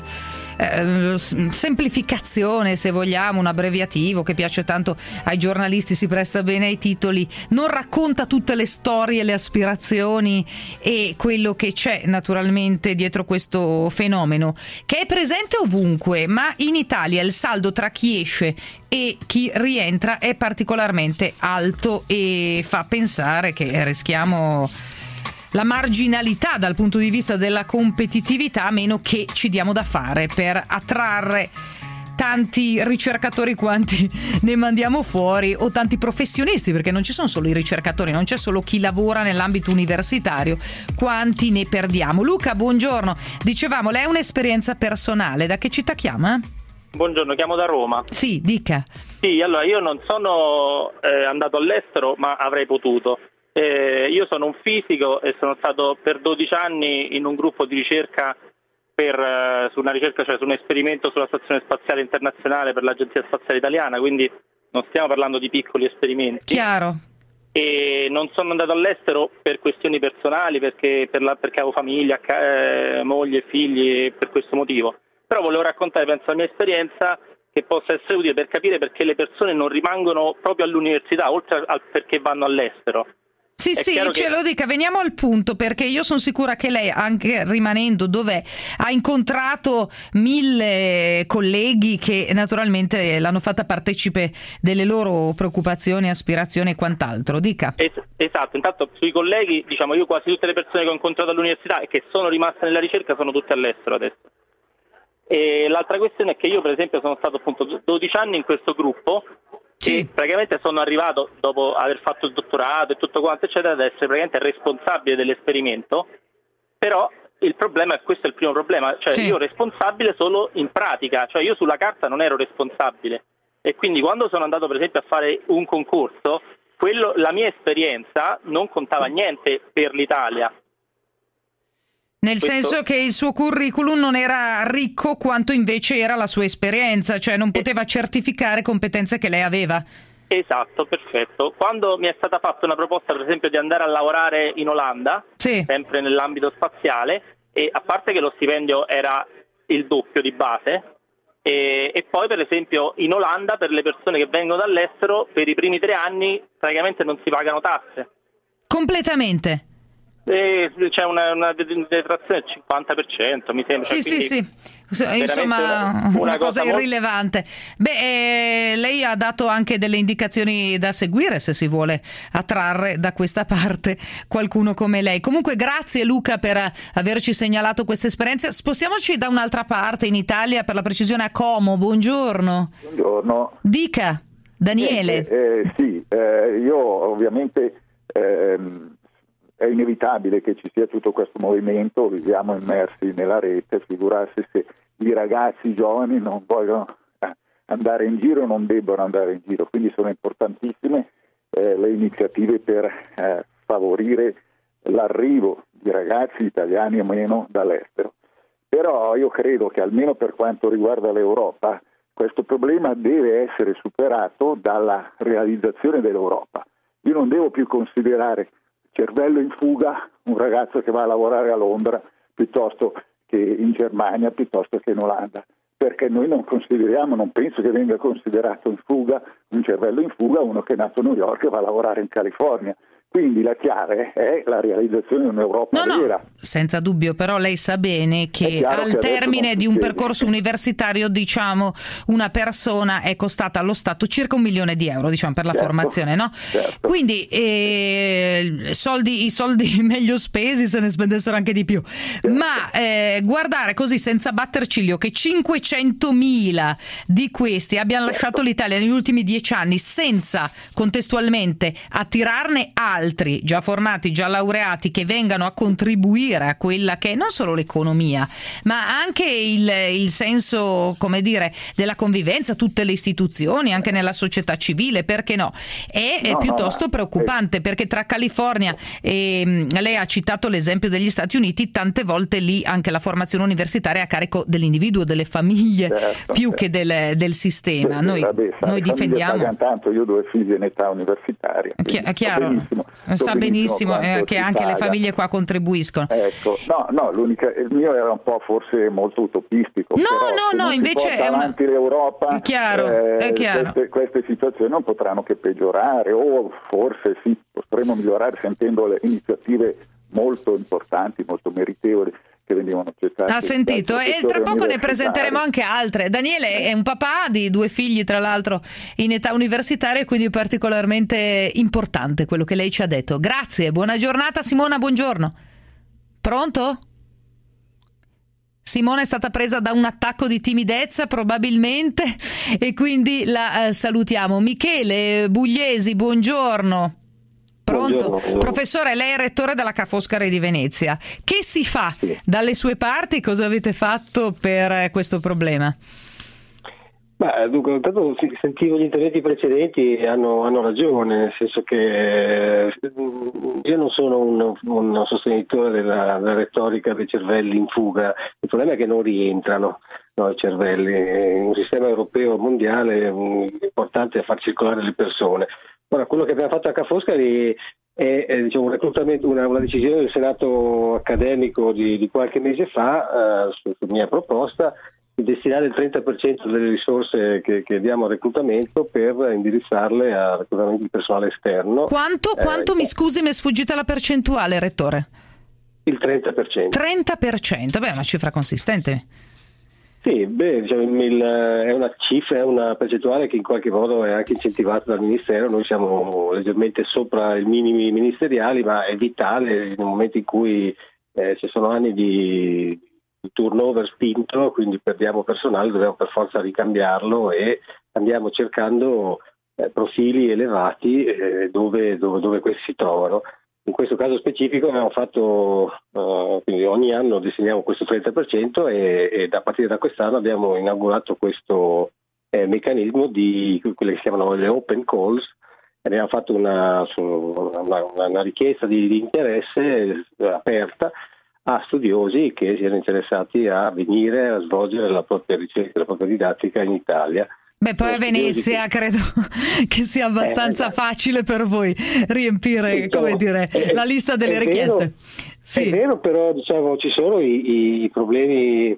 semplificazione, se vogliamo, un abbreviativo che piace tanto ai giornalisti, si presta bene ai titoli, non racconta tutte le storie, le aspirazioni e quello che c'è naturalmente dietro questo fenomeno, che è presente ovunque, ma in Italia il saldo tra chi esce e chi rientra è particolarmente alto e fa pensare che rischiamo la marginalità dal punto di vista della competitività, a meno che ci diamo da fare per attrarre tanti ricercatori quanti ne mandiamo fuori, o tanti professionisti, perché non ci sono solo i ricercatori, non c'è solo chi lavora nell'ambito universitario, quanti ne perdiamo. Luca, buongiorno. Dicevamo, lei ha un'esperienza personale, da che città chiama? Buongiorno, chiamo da Roma. Sì, dica. Sì, allora io non sono andato all'estero, ma avrei potuto. Io sono un fisico e sono stato per 12 anni in un gruppo di ricerca su una ricerca, cioè su un esperimento sulla Stazione Spaziale Internazionale per l'Agenzia Spaziale Italiana, quindi non stiamo parlando di piccoli esperimenti. Chiaro. E non sono andato all'estero per questioni personali, perché avevo famiglia, moglie, figli, per questo motivo. Però volevo raccontare, penso, la mia esperienza, che possa essere utile per capire perché le persone non rimangono proprio all'università, oltre al perché vanno all'estero. Sì, ce lo dica, veniamo al punto, perché io sono sicura che lei, anche rimanendo dove ha incontrato 1000 colleghi che naturalmente l'hanno fatta partecipe delle loro preoccupazioni, aspirazioni e quant'altro. Dica. Esatto, intanto sui colleghi, diciamo, io quasi tutte le persone che ho incontrato all'università e che sono rimaste nella ricerca sono tutte all'estero adesso. E l'altra questione è che io, per esempio, sono stato appunto 12 anni in questo gruppo. Sì. E praticamente sono arrivato, dopo aver fatto il dottorato e tutto quanto eccetera, ad essere praticamente responsabile dell'esperimento, però il problema è, questo è il primo problema, cioè io responsabile solo in pratica, cioè io sulla carta non ero responsabile, e quindi quando sono andato per esempio a fare un concorso, la mia esperienza non contava niente per l'Italia. Nel senso che il suo curriculum non era ricco quanto invece era la sua esperienza, cioè non poteva certificare competenze che lei aveva. Esatto, perfetto. Quando mi è stata fatta una proposta, per esempio, di andare a lavorare in Olanda, sempre nell'ambito spaziale, e a parte che lo stipendio era il doppio di base, e poi per esempio in Olanda per le persone che vengono dall'estero per i primi 3 anni praticamente non si pagano tasse. Completamente? C'è una detrazione del 50%, mi sembra. Sì. Insomma, una cosa irrilevante. Lei ha dato anche delle indicazioni da seguire se si vuole attrarre da questa parte qualcuno come lei. Comunque grazie Luca per averci segnalato questa esperienza. Spostiamoci da un'altra parte, in Italia, per la precisione a Como. Buongiorno. Buongiorno. Dica, Daniele. Io ovviamente è inevitabile che ci sia tutto questo movimento, viviamo immersi nella rete, figurarsi se i ragazzi giovani non vogliono andare in giro, non debbono andare in giro, quindi sono importantissime le iniziative per favorire l'arrivo di ragazzi italiani o meno dall'estero. Però io credo che almeno per quanto riguarda l'Europa questo problema deve essere superato dalla realizzazione dell'Europa. Io non devo più considerare cervello in fuga un ragazzo che va a lavorare a Londra piuttosto che in Germania, piuttosto che in Olanda, perché noi non penso che venga considerato in fuga, un cervello in fuga, uno che è nato a New York e va a lavorare in California. Quindi la chiave è la realizzazione di un'Europa vera. No, senza dubbio, però lei sa bene che al termine di un percorso universitario, diciamo, una persona è costata allo Stato circa €1 milione, diciamo, per la formazione, no? Certo. Quindi i soldi meglio spesi, se ne spendessero anche di più. Certo. Ma guardare così senza batter ciglio che 500.000 di questi abbiano lasciato l'Italia negli ultimi 10 anni senza contestualmente attirarne altri già formati, già laureati, che vengano a contribuire a quella che è non solo l'economia, ma anche il senso, come dire, della convivenza, tutte le istituzioni, anche nella società civile, perché no? È piuttosto preoccupante, perché tra California e lei ha citato l'esempio degli Stati Uniti, tante volte lì anche la formazione universitaria è a carico dell'individuo, delle famiglie, più che del sistema. Noi difendiamo. Tanto, io ho 2 figli in età universitaria. È chiaro. Sa benissimo che anche le famiglie qua contribuiscono. Ecco, il mio era un po' forse molto utopistico. No, invece è avanti l'Europa. È chiaro. Queste situazioni non potranno che peggiorare, o forse sì, potremo migliorare sentendo le iniziative molto importanti, molto meritevoli che venivano accettate. Ha sentito, e tra poco ne presenteremo anche altre. Daniele è un papà di 2 figli, tra l'altro in età universitaria, quindi particolarmente importante quello che lei ci ha detto. Grazie, buona giornata. Simona, buongiorno. Pronto? Simona è stata presa da un attacco di timidezza probabilmente, e quindi la salutiamo. Michele Bugliesi, buongiorno. Pronto? Buongiorno. Professore, lei è rettore della Ca' Foscari di Venezia. Che si fa dalle sue parti? Cosa avete fatto per questo problema? Dunque, intanto sentivo gli interventi precedenti e hanno ragione, nel senso che io non sono un sostenitore della retorica dei cervelli in fuga. Il problema è che non rientrano i cervelli. In un sistema europeo mondiale l'importante è far circolare le persone. Ora, quello che abbiamo fatto a Ca' Foscari è un reclutamento, una decisione del Senato accademico di qualche mese fa, su mia proposta, di destinare il 30% delle risorse che diamo al reclutamento per indirizzarle al reclutamento di personale esterno. Quanto mi scusi, mi è sfuggita la percentuale, rettore? Il 30%. 30%, è una cifra consistente. Sì, è una cifra, è una percentuale che in qualche modo è anche incentivata dal Ministero. Noi siamo leggermente sopra i minimi ministeriali, ma è vitale nel momento in cui ci sono anni di turnover spinto, quindi perdiamo personale, dobbiamo per forza ricambiarlo e andiamo cercando profili elevati dove questi si trovano. In questo caso specifico abbiamo fatto, quindi ogni anno destiniamo questo 30% e a partire da quest'anno abbiamo inaugurato questo meccanismo di quelle che si chiamano le open calls. Abbiamo fatto una richiesta di interesse aperta a studiosi che siano interessati a venire a svolgere la propria ricerca, la propria didattica in Italia. Poi a Venezia credo che sia abbastanza facile per voi riempire, la lista delle richieste. Sì. È vero, però ci sono i problemi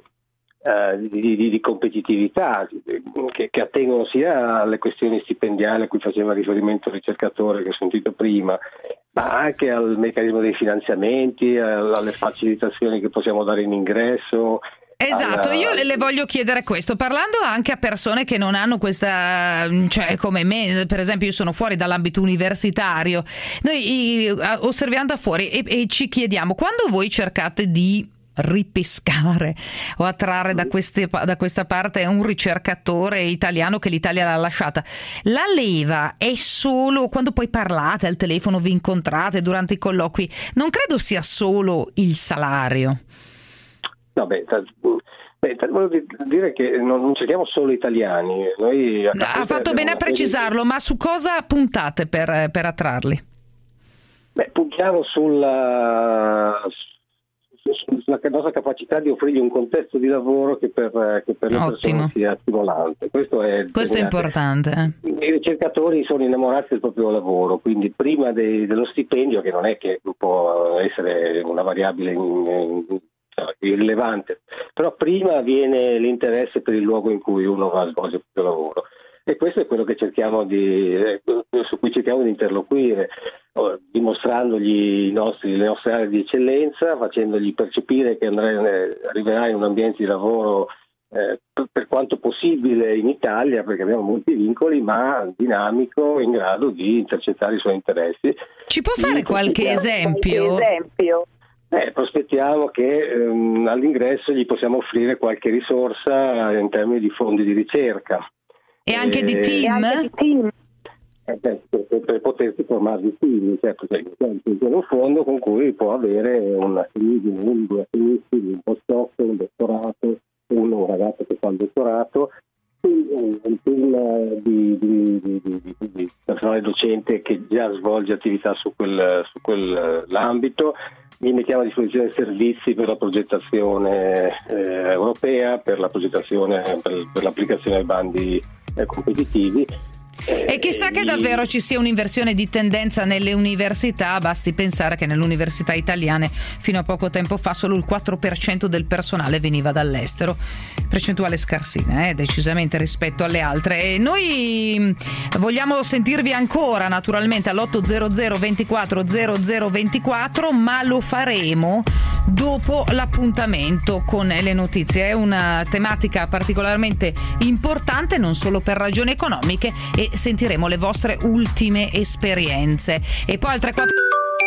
di competitività che attengono sia alle questioni stipendiali a cui faceva riferimento il ricercatore che ho sentito prima, ma anche al meccanismo dei finanziamenti, alle facilitazioni che possiamo dare in ingresso. Esatto, io le voglio chiedere questo, parlando anche a persone che non hanno questa, come me, per esempio io sono fuori dall'ambito universitario, noi osserviamo da fuori e ci chiediamo, quando voi cercate di ripescare o attrarre da questa parte un ricercatore italiano che l'Italia l'ha lasciata, la leva è solo quando poi parlate al telefono, vi incontrate durante i colloqui, non credo sia solo il salario. No, voglio dire che non cerchiamo solo italiani. Noi ha fatto bene a precisarlo, ma su cosa puntate per attrarli? Puntiamo sulla nostra capacità di offrirgli un contesto di lavoro che per le persone sia stimolante. Questo è importante. I ricercatori sono innamorati del proprio lavoro, quindi prima dello stipendio, che non è che può essere una variabile irrilevante, però prima viene l'interesse per il luogo in cui uno va a svolgere il proprio lavoro, e questo è quello che su cui cerchiamo di interloquire, dimostrandogli le nostre aree di eccellenza, facendogli percepire che arriverà in un ambiente di lavoro per quanto possibile in Italia, perché abbiamo molti vincoli, ma dinamico, in grado di intercettare i suoi interessi. Ci può fare qualche esempio? Prospettiamo che all'ingresso gli possiamo offrire qualche risorsa in termini di fondi di ricerca. E anche di team? Per potersi formare di team, certo, c'è un fondo con cui può avere una serie di due assegnisti, un postdoc, un dottorato, un ragazzo che fa il dottorato, un team di personale docente che già svolge attività su quell'ambito. Gli mettiamo a disposizione servizi per la progettazione europea, per la progettazione per l'applicazione ai bandi competitivi. E chissà che davvero ci sia un'inversione di tendenza nelle università. Basti pensare che nelle università italiane fino a poco tempo fa solo il 4% del personale veniva dall'estero, percentuale scarsina decisamente rispetto alle altre. E noi vogliamo sentirvi ancora naturalmente all'800 24 00 24, ma lo faremo dopo l'appuntamento con le notizie. È una tematica particolarmente importante, non solo per ragioni economiche, e sentiremo le vostre ultime esperienze. E poi al 34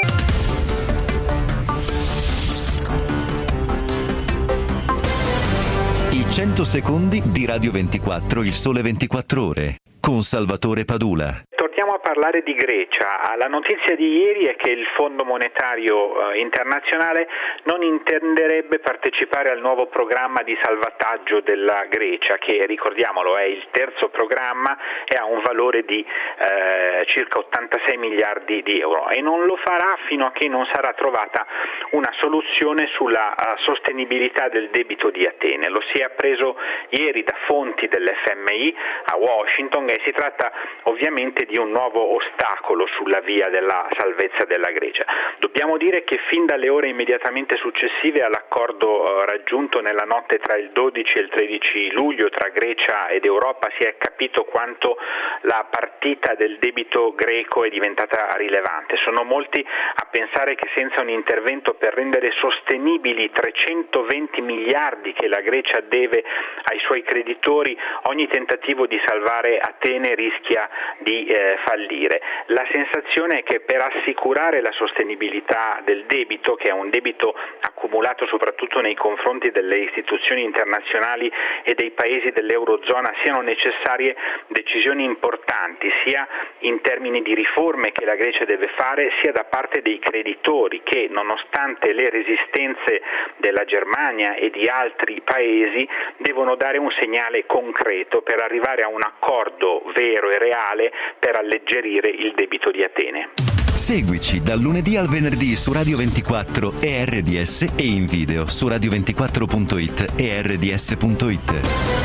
I 100 secondi di Radio 24, il sole 24 ore, con Salvatore Padula. Torniamo a parlare di Grecia. La notizia di ieri è che il Fondo Monetario Internazionale non intenderebbe partecipare al nuovo programma di salvataggio della Grecia, che ricordiamolo è il terzo programma e ha un valore di circa 86 miliardi di euro, e non lo farà fino a che non sarà trovata una soluzione sulla sostenibilità del debito di Atene. Lo si è appreso ieri da fonti dell'FMI a Washington, e si tratta ovviamente di un nuovo ostacolo sulla via della salvezza della Grecia. Dobbiamo dire che fin dalle ore immediatamente successive all'accordo raggiunto nella notte tra il 12 e il 13 luglio tra Grecia ed Europa si è capito quanto la partita del debito greco è diventata rilevante. Sono molti a pensare che senza un intervento per rendere sostenibili 320 miliardi che la Grecia deve ai suoi creditori, ogni tentativo di salvare Atene rischia di fallire. La sensazione è che per assicurare la sostenibilità del debito, che è un debito accumulato soprattutto nei confronti delle istituzioni internazionali e dei paesi dell'Eurozona, siano necessarie decisioni importanti, sia in termini di riforme che la Grecia deve fare, sia da parte dei creditori che, nonostante le resistenze della Germania e di altri paesi, devono dare un segnale concreto per arrivare a un accordo vero e reale per alleggerire il debito di Atene. Seguici dal lunedì al venerdì su Radio 24 e RDS, e in video su radio24.it e rds.it.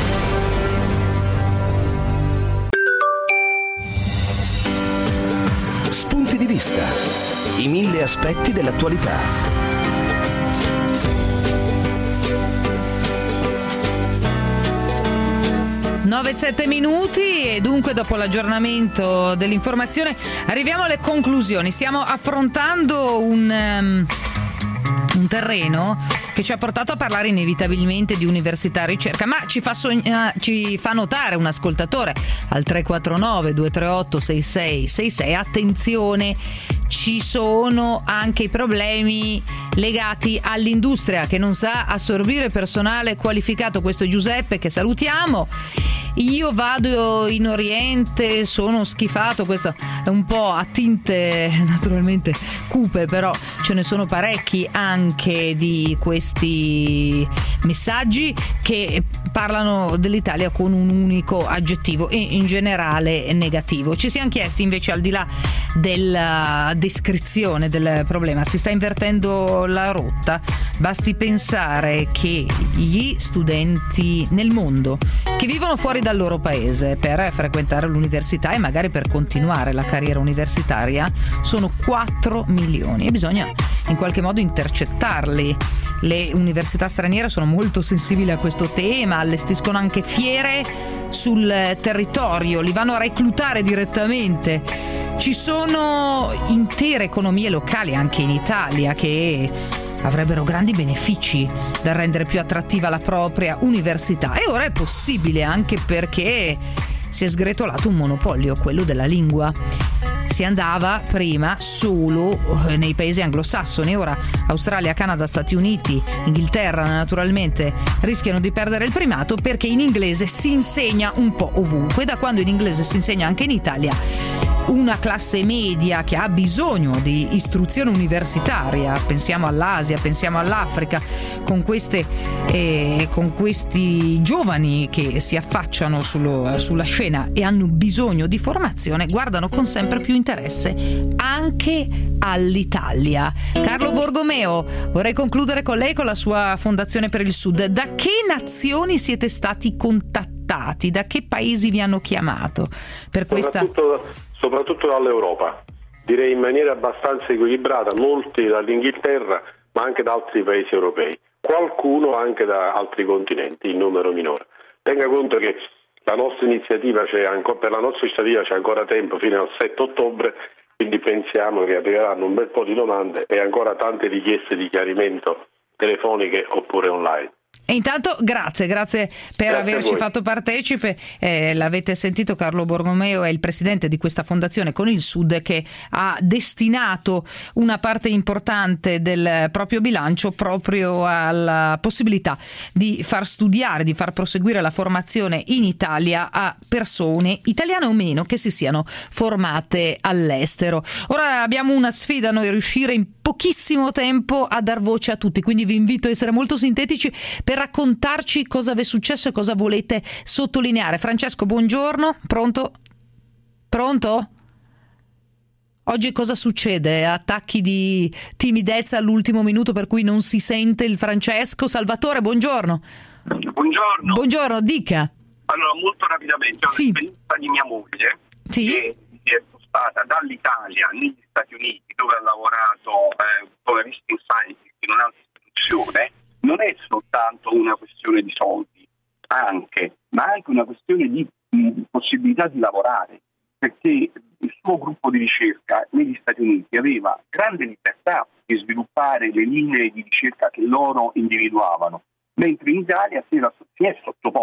Spunti di vista. I 1000 aspetti dell'attualità. 9-7 minuti, e dunque dopo l'aggiornamento dell'informazione arriviamo alle conclusioni. Stiamo affrontando un terreno che ci ha portato a parlare inevitabilmente di università e ricerca, ma ci fa notare un ascoltatore al 349 238 6666, attenzione, ci sono anche i problemi legati all'industria che non sa assorbire personale qualificato. Questo è Giuseppe, che salutiamo. Io vado in Oriente, sono schifato. Questo è un po' a tinte naturalmente cupe, però ce ne sono parecchi anche di questi messaggi che parlano dell'Italia con un unico aggettivo e in generale negativo. Ci siamo chiesti invece, al di là della descrizione del problema, si sta invertendo la rotta. Basti pensare che gli studenti nel mondo che che vivono fuori dal loro paese per frequentare l'università e magari per continuare la carriera universitaria sono 4 milioni e bisogna in qualche modo intercettarli. Le università straniere sono molto sensibili a questo tema, allestiscono anche fiere sul territorio, li vanno a reclutare direttamente. Ci sono intere economie locali anche in Italia che avrebbero grandi benefici da rendere più attrattiva la propria università, e ora è possibile anche perché si è sgretolato un monopolio, quello della lingua. Si andava prima solo nei paesi anglosassoni, ora Australia, Canada, Stati Uniti, Inghilterra naturalmente rischiano di perdere il primato perché in inglese si insegna un po' ovunque. Da quando in inglese si insegna anche in Italia, una classe media che ha bisogno di istruzione universitaria, pensiamo all'Asia, pensiamo all'Africa, con questi giovani che si affacciano sulla scena e hanno bisogno di formazione, guardano con sempre più interesse anche all'Italia. Carlo Borgomeo, vorrei concludere con lei, con la sua Fondazione per il Sud. Da che nazioni siete stati contattati? Da che paesi vi hanno chiamato per questa... Soprattutto dall'Europa, direi in maniera abbastanza equilibrata, molti dall'Inghilterra ma anche da altri paesi europei, qualcuno anche da altri continenti in numero minore. Tenga conto che la nostra iniziativa c'è ancora tempo fino al 7 ottobre, quindi pensiamo che arriveranno un bel po' di domande e ancora tante richieste di chiarimento telefoniche oppure online. E intanto grazie per averci fatto partecipe. L'avete sentito, Carlo Borgomeo è il presidente di questa fondazione con il Sud, che ha destinato una parte importante del proprio bilancio proprio alla possibilità di far studiare, di far proseguire la formazione in Italia a persone italiane o meno che si siano formate all'estero. Ora abbiamo una sfida, noi riuscire in pochissimo tempo a dar voce a tutti, quindi vi invito a essere molto sintetici per raccontarci cosa vi è successo e cosa volete sottolineare. Francesco, buongiorno. Pronto? Oggi cosa succede? Attacchi di timidezza all'ultimo minuto per cui non si sente il Francesco? Salvatore, buongiorno. Buongiorno, dica. Allora, molto rapidamente, sì. L'esperienza di mia moglie, sì, che si è spostata dall'Italia negli Stati Uniti, dove ha lavorato come visiting scientist in un'altra istituzione, non è soltanto una questione di soldi, ma anche una questione di possibilità di lavorare, perché il suo gruppo di ricerca negli Stati Uniti aveva grande libertà di sviluppare le linee di ricerca che loro individuavano, mentre in Italia si è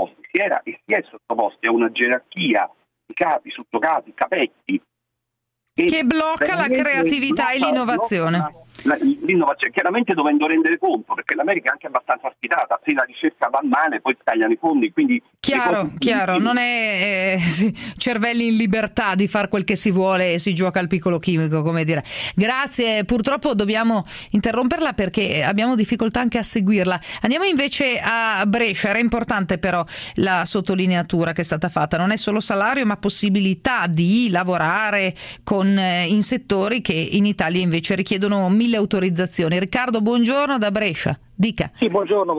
sottoposti a una gerarchia di capi, sottocapi, capetti, che blocca la creatività e l'innovazione. L'innovazione, chiaramente dovendo rendere conto, perché l'America è anche abbastanza ospitata, se la ricerca va male poi tagliano i fondi, quindi chiaro, non è cervelli in libertà di far quel che si vuole e si gioca al piccolo chimico, come dire. Grazie, purtroppo dobbiamo interromperla perché abbiamo difficoltà anche a seguirla. Andiamo invece a Brescia. Era importante però la sottolineatura che è stata fatta, non è solo salario ma possibilità di lavorare in settori che in Italia invece richiedono 1000 autorizzazioni. Riccardo, buongiorno da Brescia, dica. Sì, buongiorno.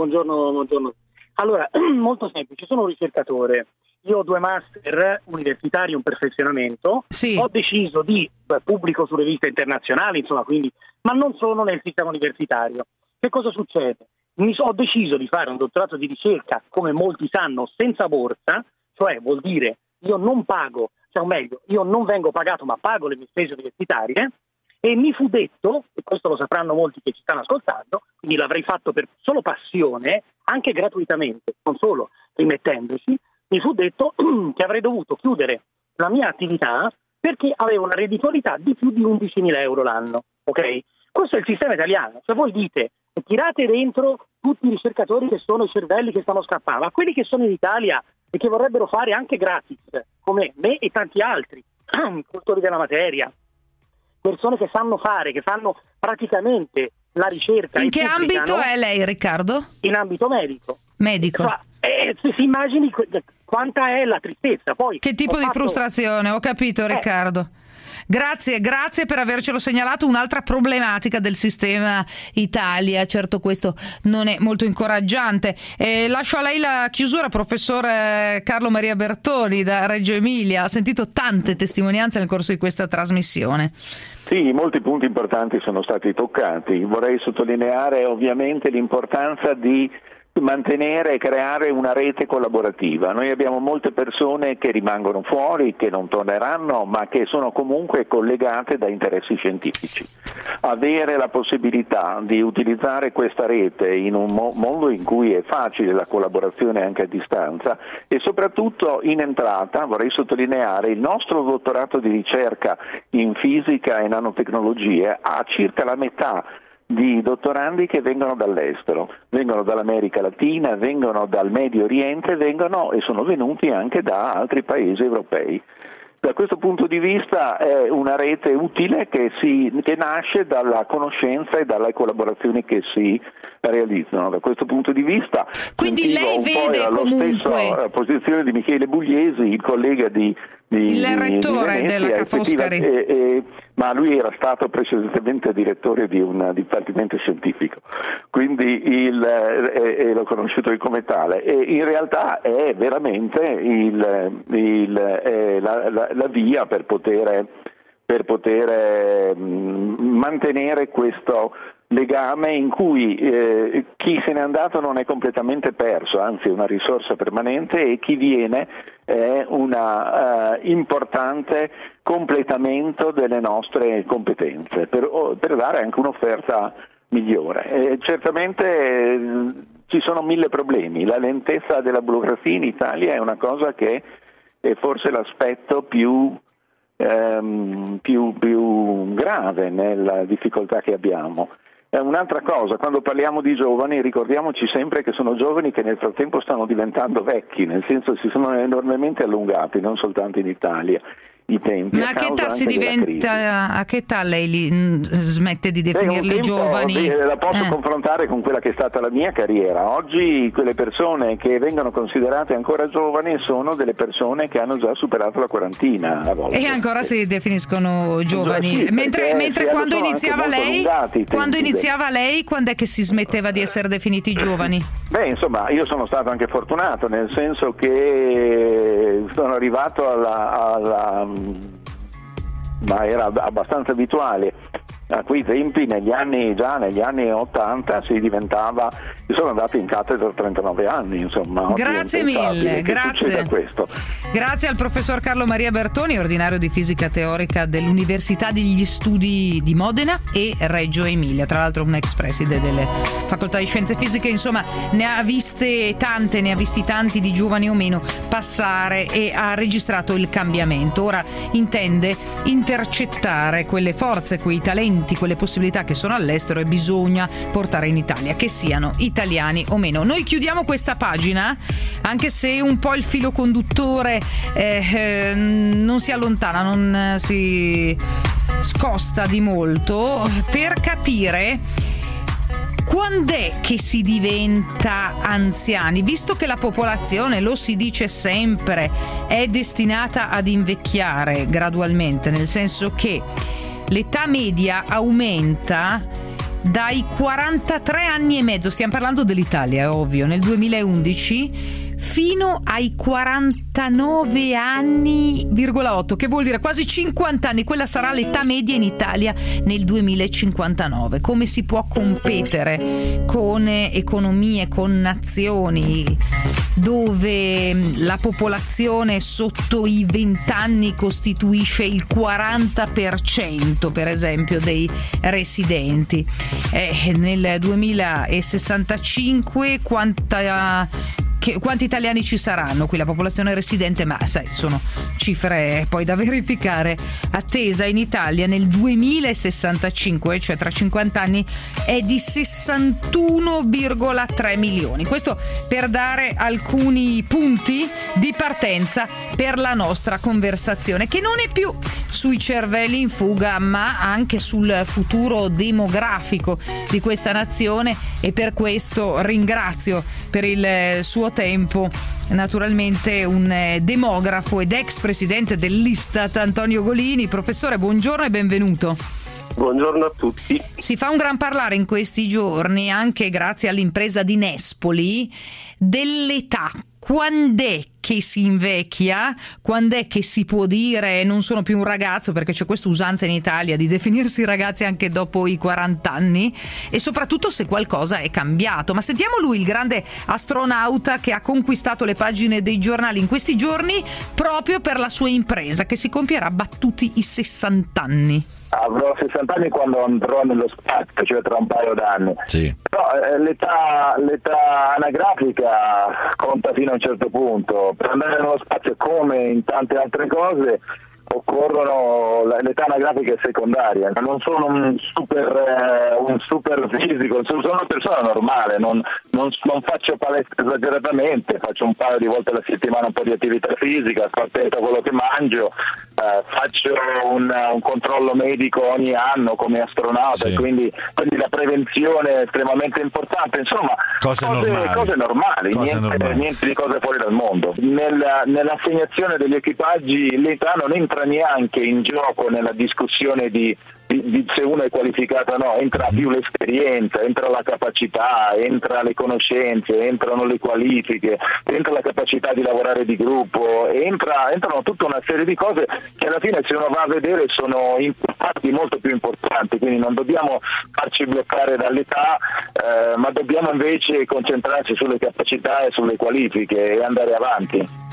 Allora, molto semplice, sono un ricercatore, io ho 2 master universitari e un perfezionamento, sì. Ho deciso di pubblico su riviste internazionali, insomma, quindi, ma non sono nel sistema universitario. Che cosa succede? Ho deciso di fare un dottorato di ricerca, come molti sanno, senza borsa, cioè vuol dire io non pago, cioè o meglio, io non vengo pagato ma pago le mie spese universitarie, e mi fu detto, e questo lo sapranno molti che ci stanno ascoltando, quindi l'avrei fatto per solo passione, anche gratuitamente, non solo rimettendosi, mi fu detto che avrei dovuto chiudere la mia attività perché avevo una redditività di più di 11.000 euro l'anno, ok? Questo è il sistema italiano, se voi dite tirate dentro tutti i ricercatori che sono i cervelli che stanno scappando, ma quelli che sono in Italia e che vorrebbero fare anche gratis, come me e tanti altri, cultori della materia, persone che sanno fare, che fanno praticamente la ricerca. In che ambito è lei, Riccardo? In ambito medico. Se si immagini quanta è la tristezza. Poi che tipo di frustrazione, ho capito, Riccardo. Grazie per avercelo segnalato. Un'altra problematica del sistema Italia, certo questo non è molto incoraggiante. Lascio a lei la chiusura, professor Carlo Maria Bertoni da Reggio Emilia. Ha sentito tante testimonianze nel corso di questa trasmissione. Sì, molti punti importanti sono stati toccati. Vorrei sottolineare ovviamente l'importanza di mantenere e creare una rete collaborativa. Noi abbiamo molte persone che rimangono fuori, che non torneranno, ma che sono comunque collegate da interessi scientifici. Avere la possibilità di utilizzare questa rete in un mondo in cui è facile la collaborazione anche a distanza e soprattutto in entrata, vorrei sottolineare, il nostro dottorato di ricerca in fisica e nanotecnologie ha circa la metà di dottorandi che vengono dall'estero, vengono dall'America Latina, vengono dal Medio Oriente, vengono e sono venuti anche da altri paesi europei. Da questo punto di vista è una rete utile che nasce dalla conoscenza e dalle collaborazioni che si realizzano. Da questo punto di vista, quindi lei vede comunque la posizione di Michele Bugliesi, il collega il rettore della Ca' Foscari, ma lui era stato precedentemente direttore di un dipartimento scientifico, quindi l'ho conosciuto come tale, e in realtà è veramente la via per poter mantenere questo legame in cui chi se n'è andato non è completamente perso, anzi è una risorsa permanente, e chi viene è un importante completamento delle nostre competenze per dare anche un'offerta migliore. Certamente ci sono 1000 problemi, la lentezza della burocrazia in Italia è una cosa che è forse l'aspetto più grave nella difficoltà che abbiamo. Un'altra cosa, quando parliamo di giovani ricordiamoci sempre che sono giovani che nel frattempo stanno diventando vecchi, nel senso si sono enormemente allungati, non soltanto in Italia, i tempi. Ma a che età si diventa? A che età lei smette di definirli giovani? La posso confrontare con quella che è stata la mia carriera. Oggi quelle persone che vengono considerate ancora giovani sono delle persone che hanno già superato la quarantina a volte. E ancora si definiscono giovani. Sì, mentre quando iniziava lei, quando è che si smetteva di essere definiti giovani? Beh, insomma, io sono stato anche fortunato, nel senso che sono arrivato ma era abbastanza abituale a quei tempi, negli anni 80 si diventava, io sono andato in cattedra a 39 anni, insomma. Grazie mille, grazie. Grazie al professor Carlo Maria Bertoni, ordinario di fisica teorica dell'Università degli Studi di Modena e Reggio Emilia, tra l'altro un ex preside delle facoltà di scienze fisiche, insomma ne ha visti tanti di giovani o meno passare e ha registrato il cambiamento. Ora intende intercettare quelle forze, quei talenti, quelle possibilità che sono all'estero e bisogna portare in Italia, che siano italiani o meno. Noi chiudiamo questa pagina, anche se un po' il filo conduttore non si allontana, non si scosta di molto, per capire quando è che si diventa anziani, visto che la popolazione, lo si dice sempre, è destinata ad invecchiare gradualmente, nel senso che l'età media aumenta dai 43 anni e mezzo, stiamo parlando dell'Italia, è ovvio, nel 2011 fino ai 49 anni,8, che vuol dire quasi 50 anni. Quella sarà l'età media in Italia nel 2059. Come si può competere con economie, con nazioni dove la popolazione sotto i 20 anni costituisce il 40%, per esempio, dei residenti? Nel 2065 quanti italiani ci saranno qui, la popolazione residente, ma sai, sono cifre poi da verificare. Attesa in Italia nel 2065, cioè tra 50 anni, è di 61,3 milioni. Questo per dare alcuni punti di partenza per la nostra conversazione, che non è più sui cervelli in fuga, ma anche sul futuro demografico di questa nazione, e per questo ringrazio per il suo suo tempo naturalmente un demografo ed ex presidente dell'Istat, Antonio Golini. Professore, buongiorno e benvenuto. Buongiorno a tutti. Si fa un gran parlare in questi giorni, anche grazie all'impresa di Nespoli, dell'età. Quand'è che si invecchia? Quand'è che si può dire non sono più un ragazzo? Perché c'è questa usanza in Italia di definirsi ragazzi anche dopo i 40 anni, e soprattutto se qualcosa è cambiato. Ma sentiamo lui, il grande astronauta che ha conquistato le pagine dei giornali in questi giorni proprio per la sua impresa che si compierà battuti i 60 anni. Avrò 60 anni quando andrò nello spazio, cioè tra un paio d'anni. Sì. Però l'età anagrafica conta fino a un certo punto. Per andare nello spazio, come in tante altre cose, l'età anagrafica è secondaria. Non sono un super fisico, sono una persona normale, non faccio palestra esageratamente, faccio un paio di volte alla settimana un po' di attività fisica, sto attento a quello che mangio, faccio un controllo medico ogni anno come astronauta, sì. quindi la prevenzione è estremamente importante, insomma cose normali, niente di cose fuori dal mondo. Nell'assegnazione degli equipaggi l'età non entra neanche in gioco nella discussione di se uno è qualificato o no, entra più l'esperienza, entra la capacità, entra le conoscenze, entrano le qualifiche, entra la capacità di lavorare di gruppo, entrano tutta una serie di cose che alla fine, se uno va a vedere, sono importanti, molto più importanti, quindi non dobbiamo farci bloccare dall'età, ma dobbiamo invece concentrarci sulle capacità e sulle qualifiche e andare avanti.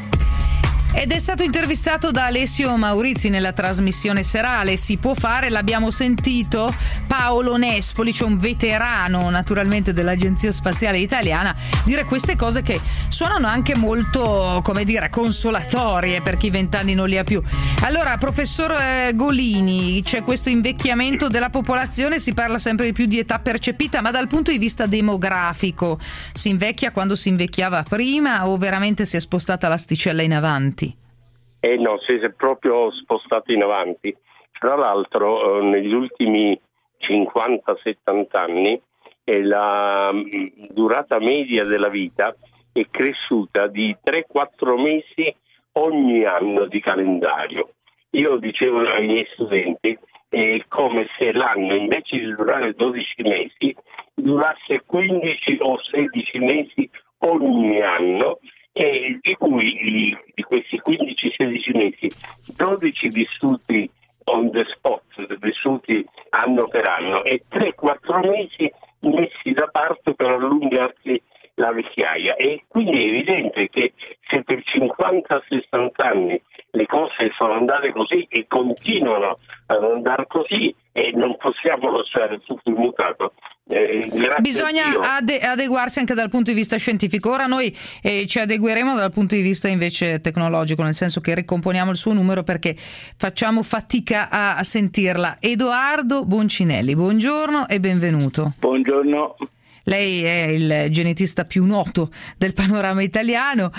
Ed è stato intervistato da Alessio Maurizi nella trasmissione serale Si può fare, l'abbiamo sentito, Paolo Nespoli, cioè un veterano naturalmente dell'Agenzia Spaziale Italiana, dire queste cose che suonano anche molto, come dire, consolatorie per chi 20 anni non li ha più. Allora, professor Golini, c'è questo invecchiamento della popolazione, si parla sempre di più di età percepita, ma dal punto di vista demografico si invecchia quando si invecchiava prima o veramente si è spostata l'asticella in avanti? No, si è proprio spostato in avanti. Tra l'altro negli ultimi 50-70 anni la durata media della vita è cresciuta di 3-4 mesi ogni anno di calendario. Io dicevo ai miei studenti, è come se l'anno, invece di durare 12 mesi, durasse 15 o 16 mesi ogni anno, e di cui di questi 15-16 mesi 12 vissuti on the spot, vissuti anno per anno, e 3-4 mesi messi da parte per allungarsi la vecchiaia. E quindi è evidente che se per 50-60 anni le cose sono andate così e continuano ad andare così, e non possiamo lasciare tutto immutato. Bisogna adeguarsi anche dal punto di vista scientifico. Ora noi ci adegueremo dal punto di vista invece tecnologico, nel senso che ricomponiamo il suo numero perché facciamo fatica a sentirla. Edoardo Boncinelli, buongiorno e benvenuto. Buongiorno. Lei è il genetista più noto del panorama italiano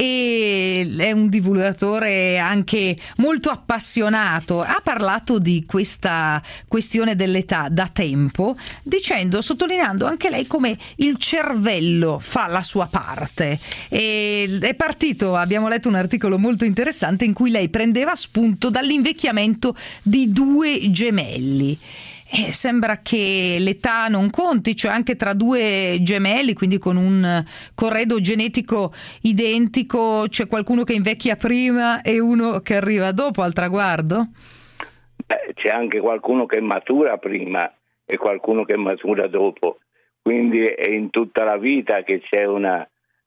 e è un divulgatore anche molto appassionato. Ha parlato di questa questione dell'età da tempo, sottolineando anche lei come il cervello fa la sua parte. E è partito, abbiamo letto un articolo molto interessante in cui lei prendeva spunto dall'invecchiamento di 2 gemelli. Sembra che l'età non conti, cioè anche tra 2 gemelli, quindi con un corredo genetico identico, c'è qualcuno che invecchia prima e uno che arriva dopo al traguardo? C'è anche qualcuno che matura prima e qualcuno che matura dopo, quindi è in tutta la vita che c'è una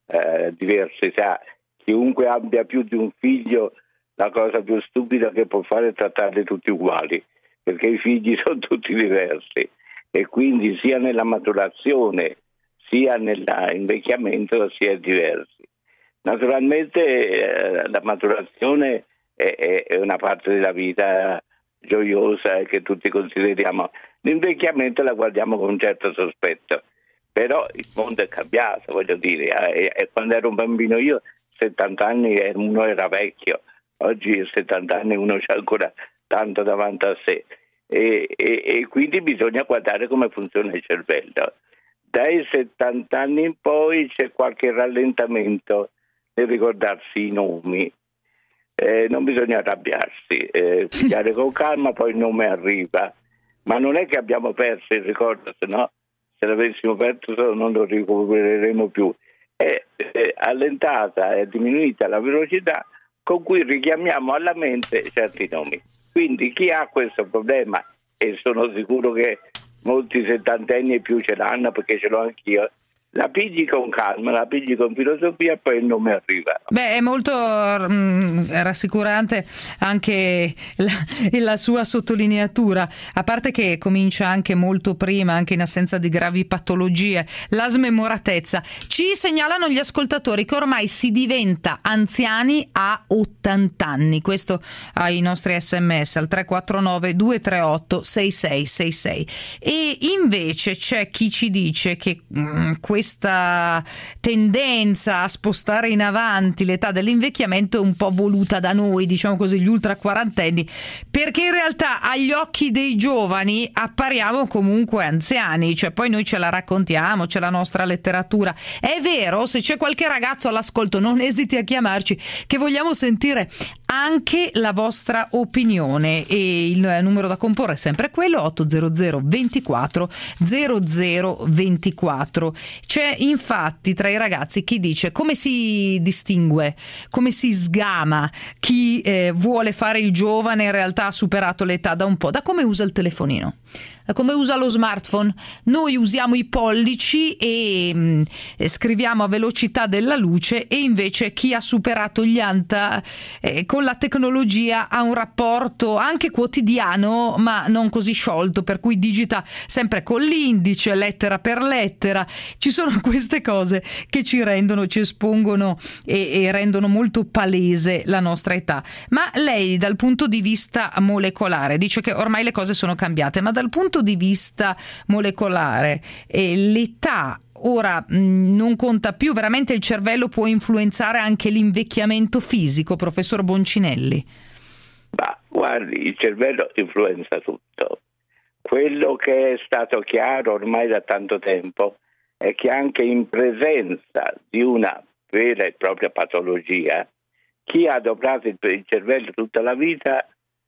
diversità. Chiunque abbia più di un figlio, la cosa più stupida che può fare è trattarli tutti uguali, perché i figli sono tutti diversi, e quindi sia nella maturazione sia nell'invecchiamento si è diversi. Naturalmente la maturazione è una parte della vita gioiosa che tutti consideriamo. L'invecchiamento la guardiamo con un certo sospetto, però il mondo è cambiato, voglio dire. Quando ero un bambino io, 70 anni uno era vecchio, oggi 70 anni uno c'ha ancora tanto davanti a sé, e quindi bisogna guardare come funziona il cervello. dai 70 anni in poi c'è qualche rallentamento nel ricordarsi i nomi. Non bisogna arrabbiarsi, pigliare con calma, poi il nome arriva, ma non è che abbiamo perso il ricordo, se no, se l'avessimo perso non lo recupereremo più. È allentata, è diminuita la velocità con cui richiamiamo alla mente certi nomi. Quindi chi ha questo problema, e sono sicuro che molti settantenni e più ce l'hanno, perché ce l'ho anch'io, la pigli con calma, la pigli con filosofia, poi il nome arriva. Beh, è molto rassicurante anche la sua sottolineatura, a parte che comincia anche molto prima, anche in assenza di gravi patologie, la smemoratezza. Ci segnalano gli ascoltatori che ormai si diventa anziani a 80 anni, questo ai nostri sms al 349 238 6666. E invece c'è chi ci dice che questa tendenza a spostare in avanti l'età dell'invecchiamento è un po' voluta da noi, diciamo così, gli ultraquarantenni, perché in realtà agli occhi dei giovani appariamo comunque anziani, cioè poi noi ce la raccontiamo, c'è la nostra letteratura. È vero, se c'è qualche ragazzo all'ascolto non esiti a chiamarci, che vogliamo sentire anche la vostra opinione, e il numero da comporre è sempre quello 800 24 00 24. C'è infatti tra i ragazzi chi dice: come si distingue, come si sgama chi vuole fare il giovane in realtà ha superato l'età da un po', da come usa il telefonino, da come usa lo smartphone. Noi usiamo i pollici e scriviamo a velocità della luce, e invece chi ha superato gli anta con la tecnologia ha un rapporto anche quotidiano ma non così sciolto, per cui digita sempre con l'indice, lettera per lettera. Ci sono queste cose che ci espongono e rendono molto palese la nostra età. Ma lei, dal punto di vista molecolare, dice che ormai le cose sono cambiate, ma dal punto di vista molecolare l'età ora non conta più? Veramente il cervello può influenzare anche l'invecchiamento fisico, professor Boncinelli? Ma guardi, il cervello influenza tutto. Quello che è stato chiaro ormai da tanto tempo è che anche in presenza di una vera e propria patologia, chi ha adoperato il cervello tutta la vita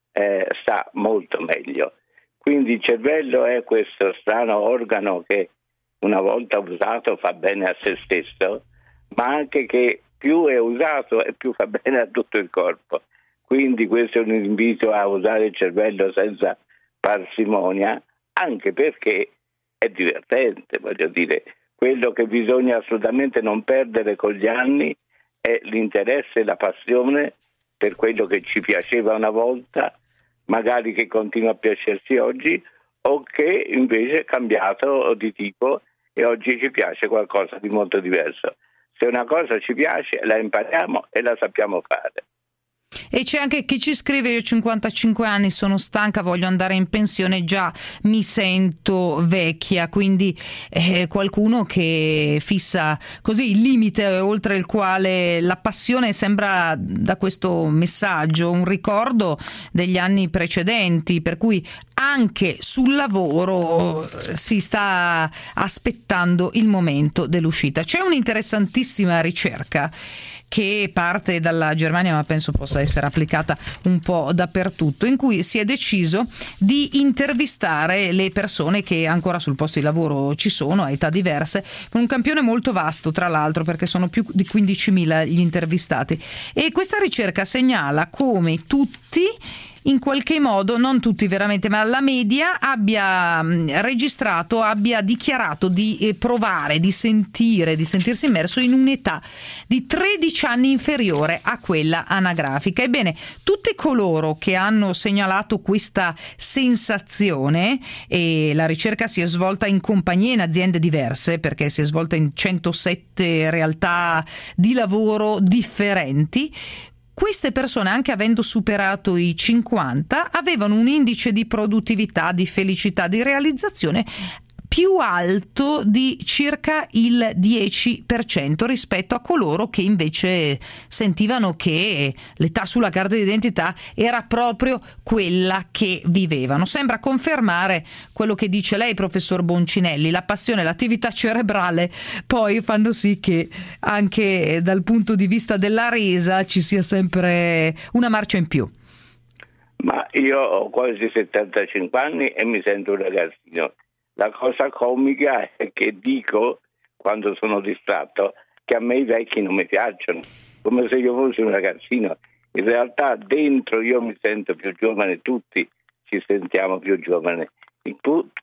sta molto meglio. Quindi il cervello è questo strano organo che una volta usato fa bene a se stesso, ma anche che più è usato e più fa bene a tutto il corpo. Quindi questo è un invito a usare il cervello senza parsimonia, anche perché è divertente, voglio dire. Quello che bisogna assolutamente non perdere con gli anni è l'interesse e la passione per quello che ci piaceva una volta, magari che continua a piacerci oggi, o che invece è cambiato di tipo e oggi ci piace qualcosa di molto diverso. Se una cosa ci piace la impariamo e la sappiamo fare. E c'è anche chi ci scrive: io ho 55 anni, sono stanca, voglio andare in pensione, già mi sento vecchia. Quindi qualcuno che fissa così il limite oltre il quale la passione sembra, da questo messaggio, un ricordo degli anni precedenti, per cui anche sul lavoro si sta aspettando il momento dell'uscita. C'è un'interessantissima ricerca che parte dalla Germania, ma penso possa essere applicata un po' dappertutto, in cui si è deciso di intervistare le persone che ancora sul posto di lavoro ci sono, a età diverse, con un campione molto vasto, tra l'altro, perché sono più di 15.000 gli intervistati. E questa ricerca segnala come tutti, in qualche modo, non tutti veramente, ma la media, abbia registrato, abbia dichiarato di provare, di sentirsi immerso in un'età di 13 anni inferiore a quella anagrafica. Ebbene, tutti coloro che hanno segnalato questa sensazione, e la ricerca si è svolta in compagnie, in aziende diverse, perché si è svolta in 107 realtà di lavoro differenti, queste persone, anche avendo superato i 50, avevano un indice di produttività, di felicità, di realizzazione più alto di circa il 10% rispetto a coloro che invece sentivano che l'età sulla carta d'identità era proprio quella che vivevano. Sembra confermare quello che dice lei, professor Boncinelli: la passione e l'attività cerebrale poi fanno sì che anche dal punto di vista della resa ci sia sempre una marcia in più. Ma io ho quasi 75 anni e mi sento un ragazzino. La cosa comica è che dico, quando sono distratto, che a me i vecchi non mi piacciono, come se io fossi un ragazzino. In realtà dentro io mi sento più giovane, tutti ci sentiamo più giovani. Il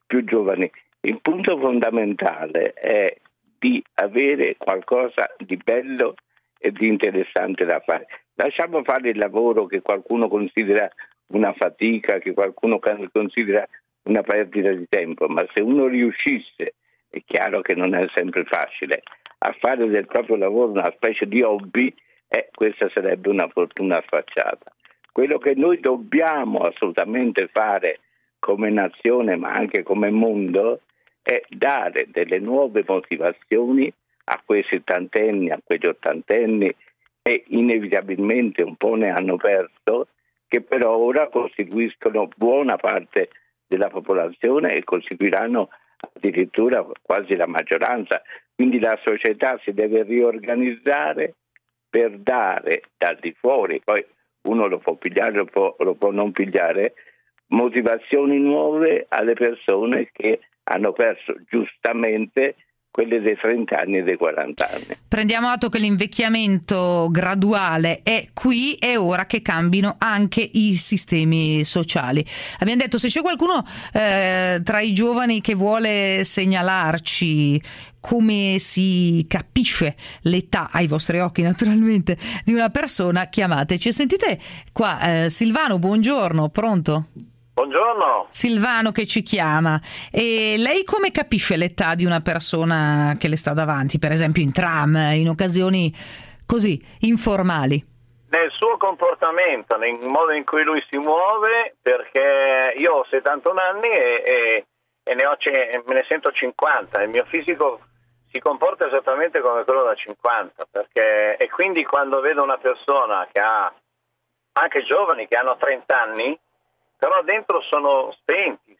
punto fondamentale è di avere qualcosa di bello e di interessante da fare. Lasciamo fare il lavoro che qualcuno considera una fatica, che qualcuno considera una perdita di tempo, ma se uno riuscisse, è chiaro che non è sempre facile, a fare del proprio lavoro una specie di hobby, questa sarebbe una fortuna sfacciata. Quello che noi dobbiamo assolutamente fare come nazione, ma anche come mondo, è dare delle nuove motivazioni a quei settantenni, a quegli ottantenni, e inevitabilmente un po' ne hanno perso, che però ora costituiscono buona parte della popolazione e costituiranno addirittura quasi la maggioranza. Quindi la società si deve riorganizzare per dare dal di fuori, poi uno lo può pigliare, lo può non pigliare, motivazioni nuove alle persone che hanno perso giustamente quelle dei 30 anni e dei 40 anni. Prendiamo atto che l'invecchiamento graduale è qui, è ora che cambino anche i sistemi sociali. Abbiamo detto, se c'è qualcuno tra i giovani che vuole segnalarci come si capisce l'età, ai vostri occhi naturalmente, di una persona, chiamateci. Sentite qua, Silvano, buongiorno, pronto? Buongiorno. Silvano che ci chiama. E lei come capisce l'età di una persona che le sta davanti, per esempio in tram, in occasioni così informali? Nel suo comportamento, nel modo in cui lui si muove, perché io ho 71 anni e me ne sento 50, il mio fisico si comporta esattamente come quello da 50, e quindi quando vedo una persona che ha, anche giovani che hanno 30 anni, però dentro sono spenti,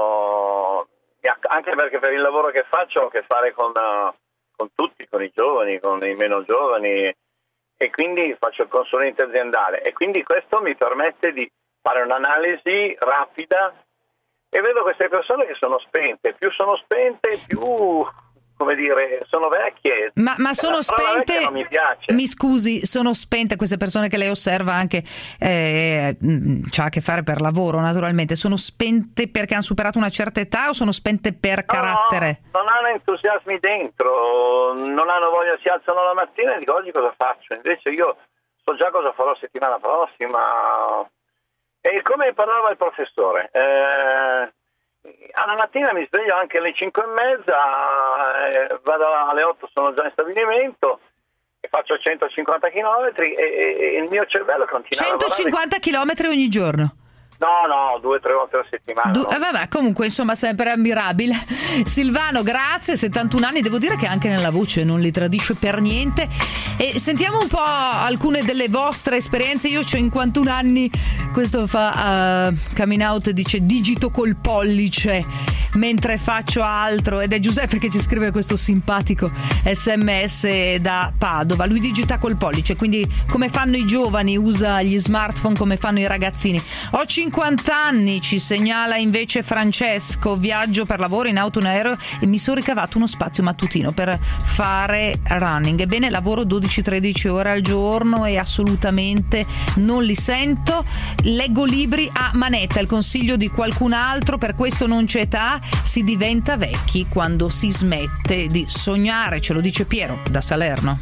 anche perché per il lavoro che faccio ho a che fare con tutti, con i giovani, con i meno giovani, e quindi faccio il consulente aziendale, e quindi questo mi permette di fare un'analisi rapida e vedo queste persone che sono spente, più sono spente più, come dire, sono vecchie. Ma sono spente, non mi piace. Mi scusi, sono spente queste persone che lei osserva anche, c'ha a che fare per lavoro naturalmente, sono spente perché hanno superato una certa età o sono spente per carattere? No, non hanno entusiasmi dentro, non hanno voglia, si alzano la mattina e dico oggi cosa faccio, invece io so già cosa farò settimana prossima. E come parlava il professore, alla mattina mi sveglio anche alle 5:30, vado alle 8, sono già in stabilimento e faccio 150 chilometri e il mio cervello continua 150 chilometri ogni giorno? No, 2 o 3 volte a settimana. Vabbè, comunque insomma sempre ammirabile. Silvano, grazie, 71 anni, devo dire che anche nella voce non li tradisce per niente. E sentiamo un po' alcune delle vostre esperienze. Io ho 51 anni, questo fa coming out, dice digito col pollice mentre faccio altro, ed è Giuseppe che ci scrive questo simpatico SMS da Padova. Lui digita col pollice, quindi come fanno i giovani, usa gli smartphone come fanno i ragazzini. Ho 50 anni, ci segnala invece Francesco, viaggio per lavoro in auto, in aereo e mi sono ricavato uno spazio mattutino per fare running. Ebbene, lavoro 12-13 ore al giorno e assolutamente non li sento. Leggo libri a manetta, il consiglio di qualcun altro, per questo non c'è età, si diventa vecchi quando si smette di sognare, ce lo dice Piero da Salerno.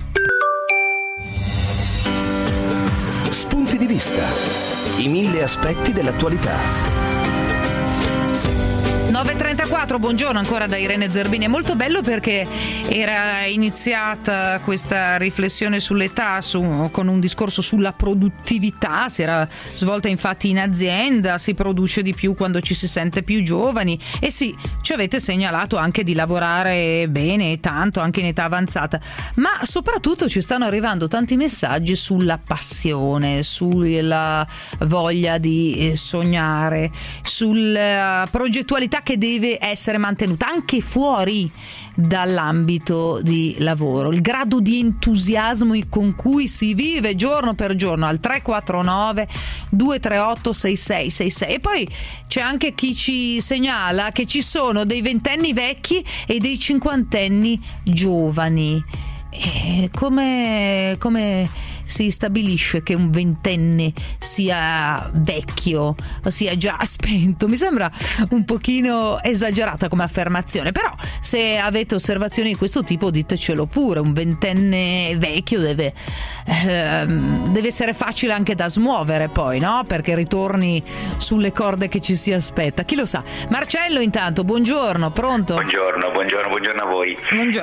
Spunti di vista, i 1000 aspetti dell'attualità. 9:34 8.04, buongiorno ancora da Irene Zerbini. È molto bello perché era iniziata questa riflessione sull'età con un discorso sulla produttività, si era svolta infatti in azienda, si produce di più quando ci si sente più giovani, e sì, ci avete segnalato anche di lavorare bene e tanto anche in età avanzata, ma soprattutto ci stanno arrivando tanti messaggi sulla passione, sulla voglia di sognare, sulla progettualità che deve essere mantenuta anche fuori dall'ambito di lavoro, il grado di entusiasmo con cui si vive giorno per giorno al 349 238 6666. E poi c'è anche chi ci segnala che ci sono dei ventenni vecchi e dei cinquantenni giovani. Come si stabilisce che un ventenne sia vecchio, sia già spento? Mi sembra un pochino esagerata come affermazione, però se avete osservazioni di questo tipo ditecelo pure. Un ventenne vecchio deve essere facile anche da smuovere poi, no? Perché ritorni sulle corde che ci si aspetta, chi lo sa. Marcello intanto, buongiorno, pronto? Buongiorno a voi.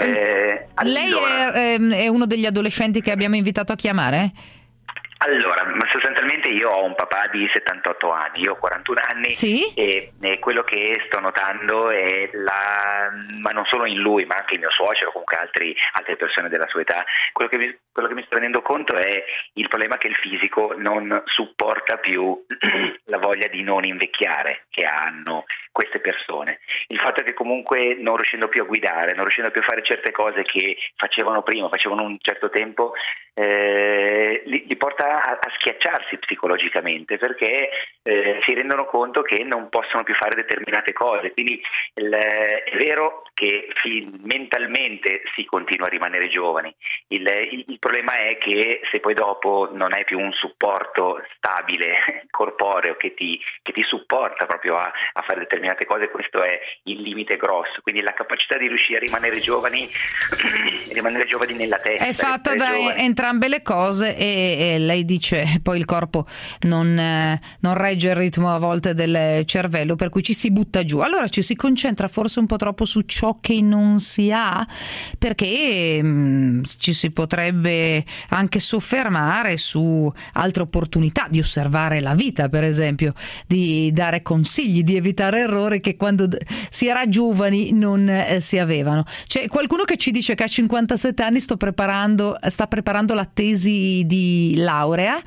Lei è uno degli adolescenti che abbiamo invitato a chiamare? Allora, ma sostanzialmente io ho un papà di 78 anni, io ho 41 anni, sì? E quello che sto notando è ma non solo in lui, ma anche in mio suocero, comunque altre persone della sua età, quello che mi sto rendendo conto è il problema che il fisico non supporta più la voglia di non invecchiare che hanno queste persone. Il fatto è che comunque non riuscendo più a guidare, non riuscendo più a fare certe cose che facevano un certo tempo, li porta a schiacciarsi psicologicamente, perché si rendono conto che non possono più fare determinate cose. Quindi è vero che mentalmente si continua a rimanere giovani, il problema è che se poi dopo non hai più un supporto stabile corporeo che ti supporta proprio a fare determinate cose, questo è il limite grosso. Quindi la capacità di riuscire a rimanere giovani nella testa è fatta da entrambe le cose, e lei dice poi il corpo non regge il ritmo a volte del cervello, per cui ci si butta giù. Allora ci si concentra forse un po' troppo su ciò che non si ha, perché ci si potrebbe anche soffermare su altre opportunità di osservare la vita, per esempio, di dare consigli, di evitare errori che quando si era giovani non si avevano. C'è qualcuno che ci dice che a 57 anni sta preparando la tesi di laurea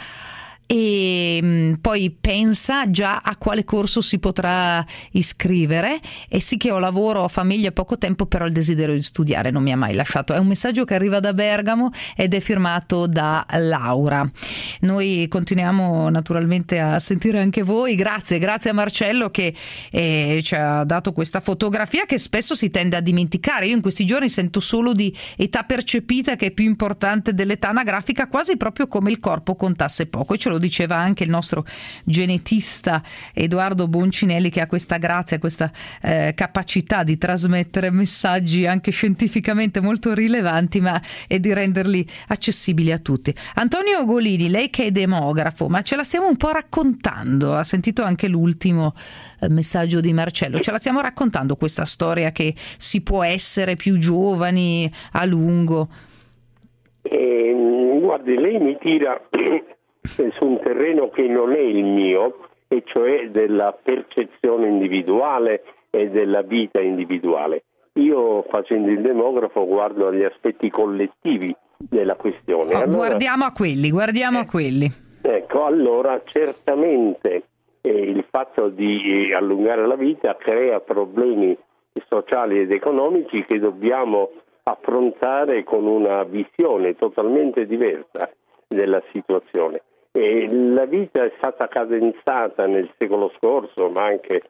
e poi pensa già a quale corso si potrà iscrivere. E sì che ho lavoro, ho famiglia e poco tempo, però il desiderio di studiare non mi ha mai lasciato. È un messaggio che arriva da Bergamo ed è firmato da Laura. Noi continuiamo naturalmente a sentire anche voi. Grazie a Marcello che ci ha dato questa fotografia che spesso si tende a dimenticare. Io in questi giorni sento solo di età percepita, che è più importante dell'età anagrafica, quasi proprio come il corpo contasse poco, e ce lo diceva anche il nostro genetista Edoardo Boncinelli, che ha questa grazia, questa capacità di trasmettere messaggi anche scientificamente molto rilevanti, e di renderli accessibili a tutti. Antonio Golini, lei che è demografo, ma ce la stiamo un po' raccontando, ha sentito anche l'ultimo messaggio di Marcello, ce la stiamo raccontando questa storia che si può essere più giovani a lungo? Guardi, lei mi tira su un terreno che non è il mio, e cioè della percezione individuale e della vita individuale. Io, facendo il demografo, guardo agli aspetti collettivi della questione. Guardiamo a quelli. Ecco, allora certamente il fatto di allungare la vita crea problemi sociali ed economici che dobbiamo affrontare con una visione totalmente diversa della situazione. E la vita è stata cadenzata nel secolo scorso, ma anche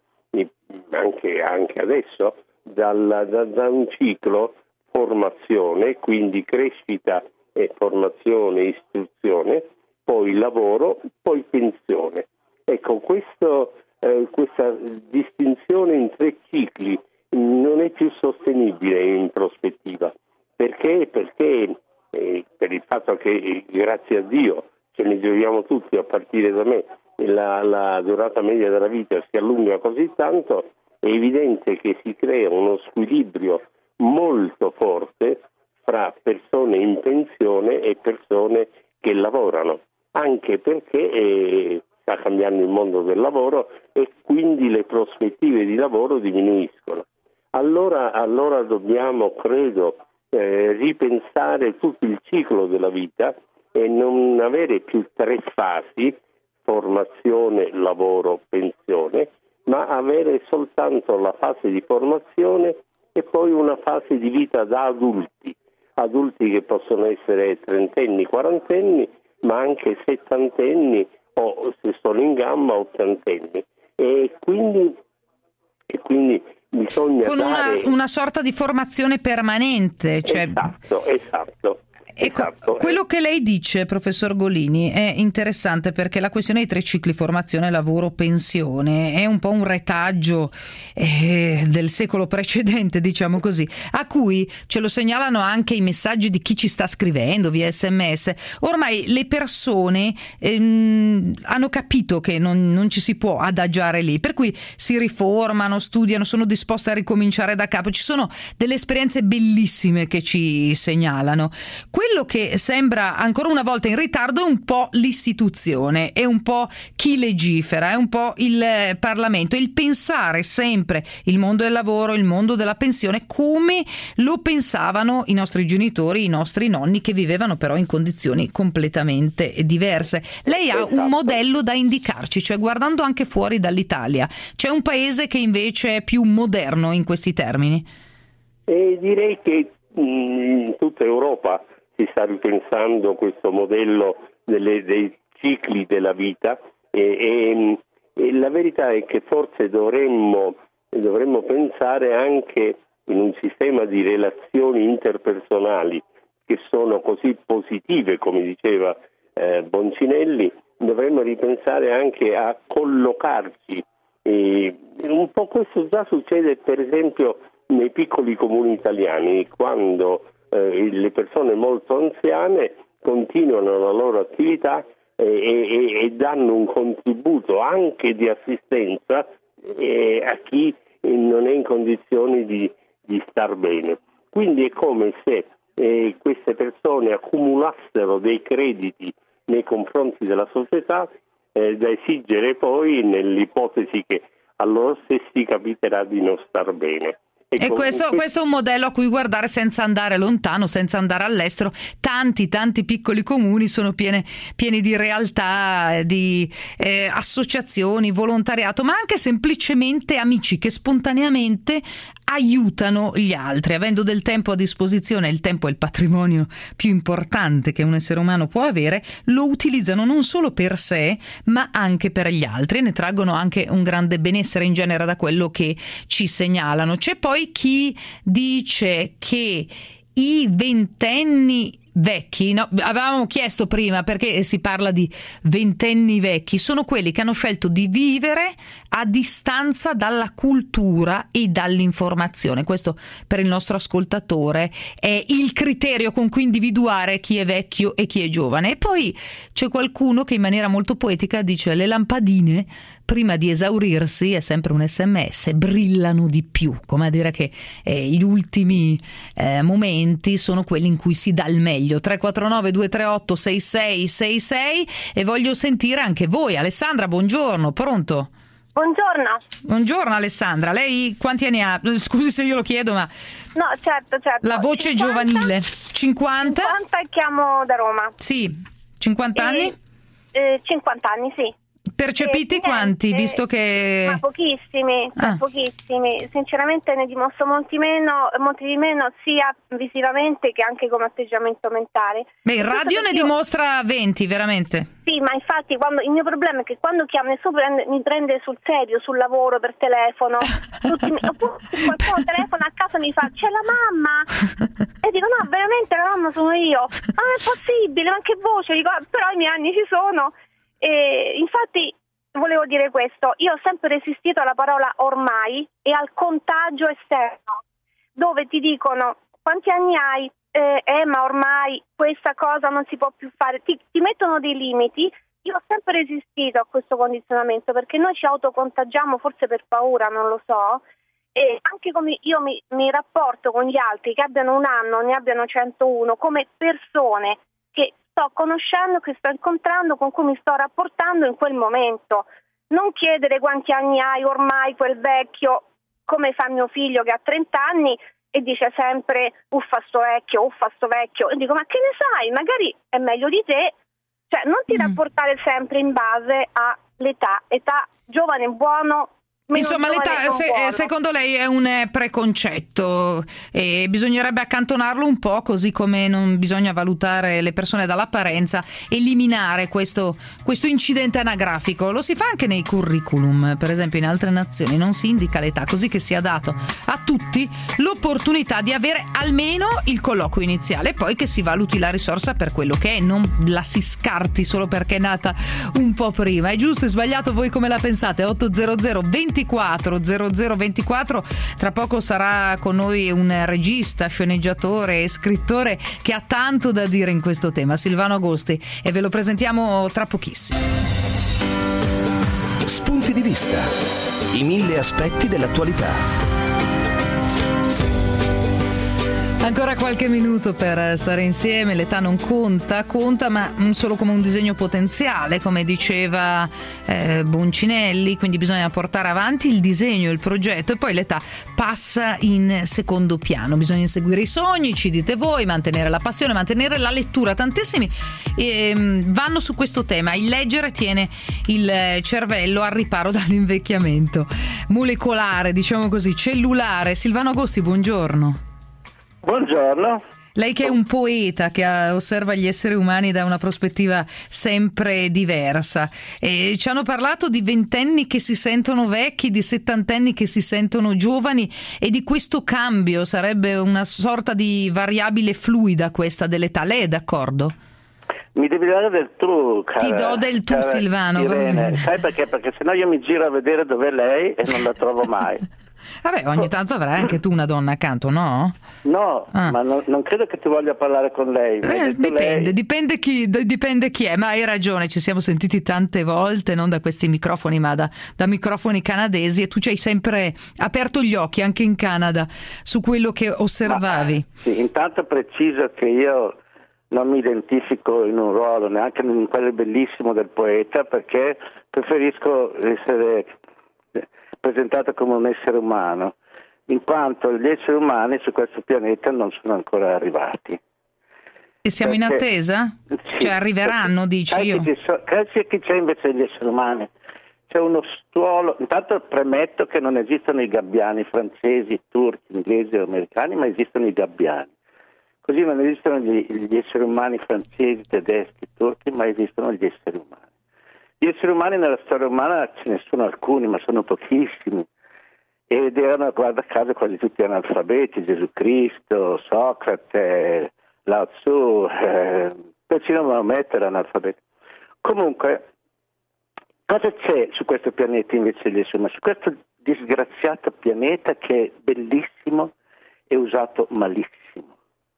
adesso, da un ciclo formazione, quindi crescita e formazione, istruzione, poi lavoro, poi pensione. Ecco, questa distinzione in tre cicli non è più sostenibile in prospettiva. Perché? Perché per il fatto che, grazie a Dio, ce ne gioviamo tutti a partire da me, la durata media della vita si allunga così tanto, è evidente che si crea uno squilibrio molto forte fra persone in pensione e persone che lavorano, anche perché sta cambiando il mondo del lavoro e quindi le prospettive di lavoro diminuiscono. Allora dobbiamo, credo, ripensare tutto il ciclo della vita e non avere più 3 fasi, formazione, lavoro, pensione, ma avere soltanto la fase di formazione e poi una fase di vita da adulti che possono essere trentenni, quarantenni, ma anche settantenni o, se sono in gamba, ottantenni. E quindi bisogna con una sorta di formazione permanente. Cioè... Esatto. Ecco, quello che lei dice, professor Golini, è interessante, perché la questione dei 3 cicli, formazione, lavoro, pensione, è un po' un retaggio del secolo precedente, diciamo così, a cui ce lo segnalano anche i messaggi di chi ci sta scrivendo via SMS. Ormai le persone hanno capito che non ci si può adagiare lì, per cui si riformano, studiano, sono disposte a ricominciare da capo. Ci sono delle esperienze bellissime che ci segnalano. Quello che sembra ancora una volta in ritardo è un po' l'istituzione, è un po' chi legifera, è un po' il Parlamento, il pensare sempre il mondo del lavoro, il mondo della pensione come lo pensavano i nostri genitori, i nostri nonni, che vivevano però in condizioni completamente diverse. Lei ha un modello da indicarci, cioè guardando anche fuori dall'Italia, c'è un paese che invece è più moderno in questi termini? Direi che in tutta Europa si sta ripensando questo modello dei cicli della vita e la verità è che forse dovremmo pensare anche in un sistema di relazioni interpersonali che sono così positive, come diceva Boncinelli. Dovremmo ripensare anche a collocarci. Un po' questo già succede per esempio nei piccoli comuni italiani, quando le persone molto anziane continuano la loro attività e danno un contributo anche di assistenza a chi non è in condizioni di star bene. Quindi è come se queste persone accumulassero dei crediti nei confronti della società da esigere poi nell'ipotesi che a loro stessi capiterà di non star bene. E questo è un modello a cui guardare senza andare lontano, senza andare all'estero. Tanti piccoli comuni sono pieni di realtà, di associazioni, volontariato, ma anche semplicemente amici che spontaneamente aiutano gli altri, avendo del tempo a disposizione. Il tempo è il patrimonio più importante che un essere umano può avere, lo utilizzano non solo per sé ma anche per gli altri e ne traggono anche un grande benessere in genere da quello che ci segnalano. C'è poi chi dice che i ventenni vecchi, no, avevamo chiesto prima perché si parla di ventenni vecchi, sono quelli che hanno scelto di vivere a distanza dalla cultura e dall'informazione. Questo per il nostro ascoltatore è il criterio con cui individuare chi è vecchio e chi è giovane. E poi c'è qualcuno che in maniera molto poetica dice: le lampadine prima di esaurirsi, è sempre un SMS, brillano di più, come a dire che gli ultimi momenti sono quelli in cui si dà il meglio. 349 238 6666 e voglio sentire anche voi. Alessandra, buongiorno, pronto? Buongiorno Alessandra, lei quanti anni ha? Scusi se io lo chiedo, ma no, certo. La voce 50, giovanile. 50 e chiamo da Roma. Sì, 50 anni? 50 anni, sì. Percepiti quanti, visto che... Ma pochissimi, pochissimi. Sinceramente ne dimostro molti di meno, sia visivamente che anche come atteggiamento mentale. Beh, in radio ne dimostra 20, veramente. Sì, ma infatti il mio problema è che quando chiamo nessuno mi prende sul serio, sul lavoro, per telefono. Qualcuno telefona a casa e mi fa: c'è la mamma? E dico: no, veramente la mamma sono io. Ah, è possibile, ma che voce? Dico: però i miei anni ci sono. E infatti volevo dire questo: io ho sempre resistito alla parola ormai e al contagio esterno, dove ti dicono: quanti anni hai? Ma ormai questa cosa non si può più fare, ti mettono dei limiti io ho sempre resistito a questo condizionamento, perché noi ci autocontagiamo, forse per paura, non lo so, e anche come io mi rapporto con gli altri, che abbiano un anno, ne abbiano 101, come persone che sto conoscendo, che sto incontrando, con cui mi sto rapportando in quel momento. Non chiedere quanti anni hai ormai quel vecchio, come fa mio figlio che ha 30 anni e dice sempre uffa sto vecchio, e dico ma che ne sai, magari è meglio di te, cioè non ti rapportare sempre in base all'età, età giovane buono. Insomma, l'età secondo lei è un preconcetto e bisognerebbe accantonarlo un po', così come non bisogna valutare le persone dall'apparenza, eliminare questo incidente anagrafico. Lo si fa anche nei curriculum, per esempio in altre nazioni non si indica l'età, così che sia dato a tutti l'opportunità di avere almeno il colloquio iniziale e poi che si valuti la risorsa per quello che è, non la si scarti solo perché è nata un po' prima. È giusto, è sbagliato, voi come la pensate? 800 0024. Tra poco sarà con noi un regista, sceneggiatore e scrittore che ha tanto da dire in questo tema, Silvano Agosti, e ve lo presentiamo tra pochissimo. Spunti di vista, i 1000 aspetti dell'attualità. Ancora qualche minuto per stare insieme. L'età non conta ma solo come un disegno potenziale, come diceva Boncinelli, quindi bisogna portare avanti il disegno, il progetto, e poi l'età passa in secondo piano. Bisogna inseguire i sogni, ci dite voi, mantenere la passione, mantenere la lettura. Tantissimi vanno su questo tema. Il leggere tiene il cervello al riparo dall'invecchiamento molecolare, diciamo così, cellulare. Silvano Agosti, buongiorno. Buongiorno. Lei che è un poeta che osserva gli esseri umani da una prospettiva sempre diversa, ci hanno parlato di ventenni che si sentono vecchi, di settantenni che si sentono giovani, e di questo cambio sarebbe una sorta di variabile fluida questa dell'età. Lei è d'accordo? Mi devi dare del tu, cara. Ti do del tu, Silvano. Irene. Sai perché? Perché sennò io mi giro a vedere dov'è lei e non la trovo mai. Vabbè, ogni tanto avrai anche tu una donna accanto, no? No, ma non credo che tu voglia parlare con lei. Dipende chi è, ma hai ragione, ci siamo sentiti tante volte, non da questi microfoni ma da microfoni canadesi, e tu ci hai sempre aperto gli occhi anche in Canada su quello che osservavi. Sì, intanto preciso che io non mi identifico in un ruolo, neanche in quello bellissimo del poeta, perché preferisco essere presentato come un essere umano, in quanto gli esseri umani su questo pianeta non sono ancora arrivati. E siamo in attesa? Sì, cioè arriveranno, dici io? Grazie a chi c'è invece degli esseri umani. C'è uno stuolo, intanto premetto che non esistono i gabbiani francesi, turchi, inglesi o americani, ma esistono i gabbiani. Così non esistono gli esseri umani francesi, tedeschi, turchi, ma esistono gli esseri umani. Gli esseri umani nella storia umana ce ne sono alcuni, ma sono pochissimi, ed erano, guarda caso, quasi tutti analfabeti: Gesù Cristo, Socrate, Lao Tzu, persino Maometto era analfabeto. Comunque, cosa c'è su questo pianeta invece degli esseri umani? Su questo disgraziato pianeta che è bellissimo e usato malissimo.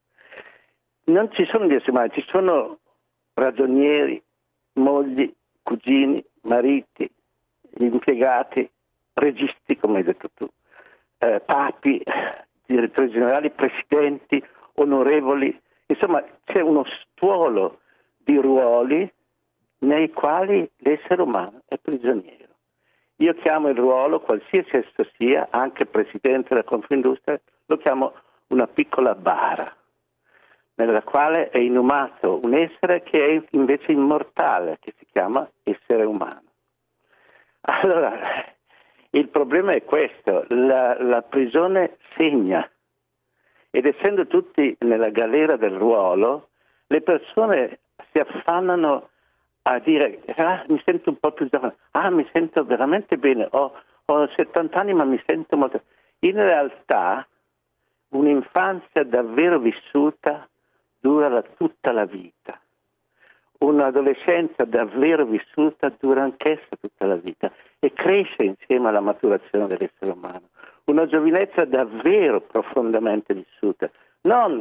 Non ci sono gli esseri umani, ci sono ragionieri, mogli, cugini, mariti, impiegati, registi, come hai detto tu, papi, direttori generali, presidenti, onorevoli. Insomma, c'è uno stuolo di ruoli nei quali l'essere umano è prigioniero. Io chiamo il ruolo, qualsiasi esso sia, anche presidente della Confindustria, lo chiamo una piccola bara, nella quale è inumato un essere che è invece immortale, che si chiama essere umano. Allora, il problema è questo: la prigione segna, ed essendo tutti nella galera del ruolo, le persone si affannano a dire mi sento un po' più giovane, mi sento veramente bene, ho 70 anni ma mi sento molto... In realtà un'infanzia davvero vissuta dura tutta la vita. Un'adolescenza davvero vissuta dura anch'essa tutta la vita e cresce insieme alla maturazione dell'essere umano. Una giovinezza davvero profondamente vissuta, non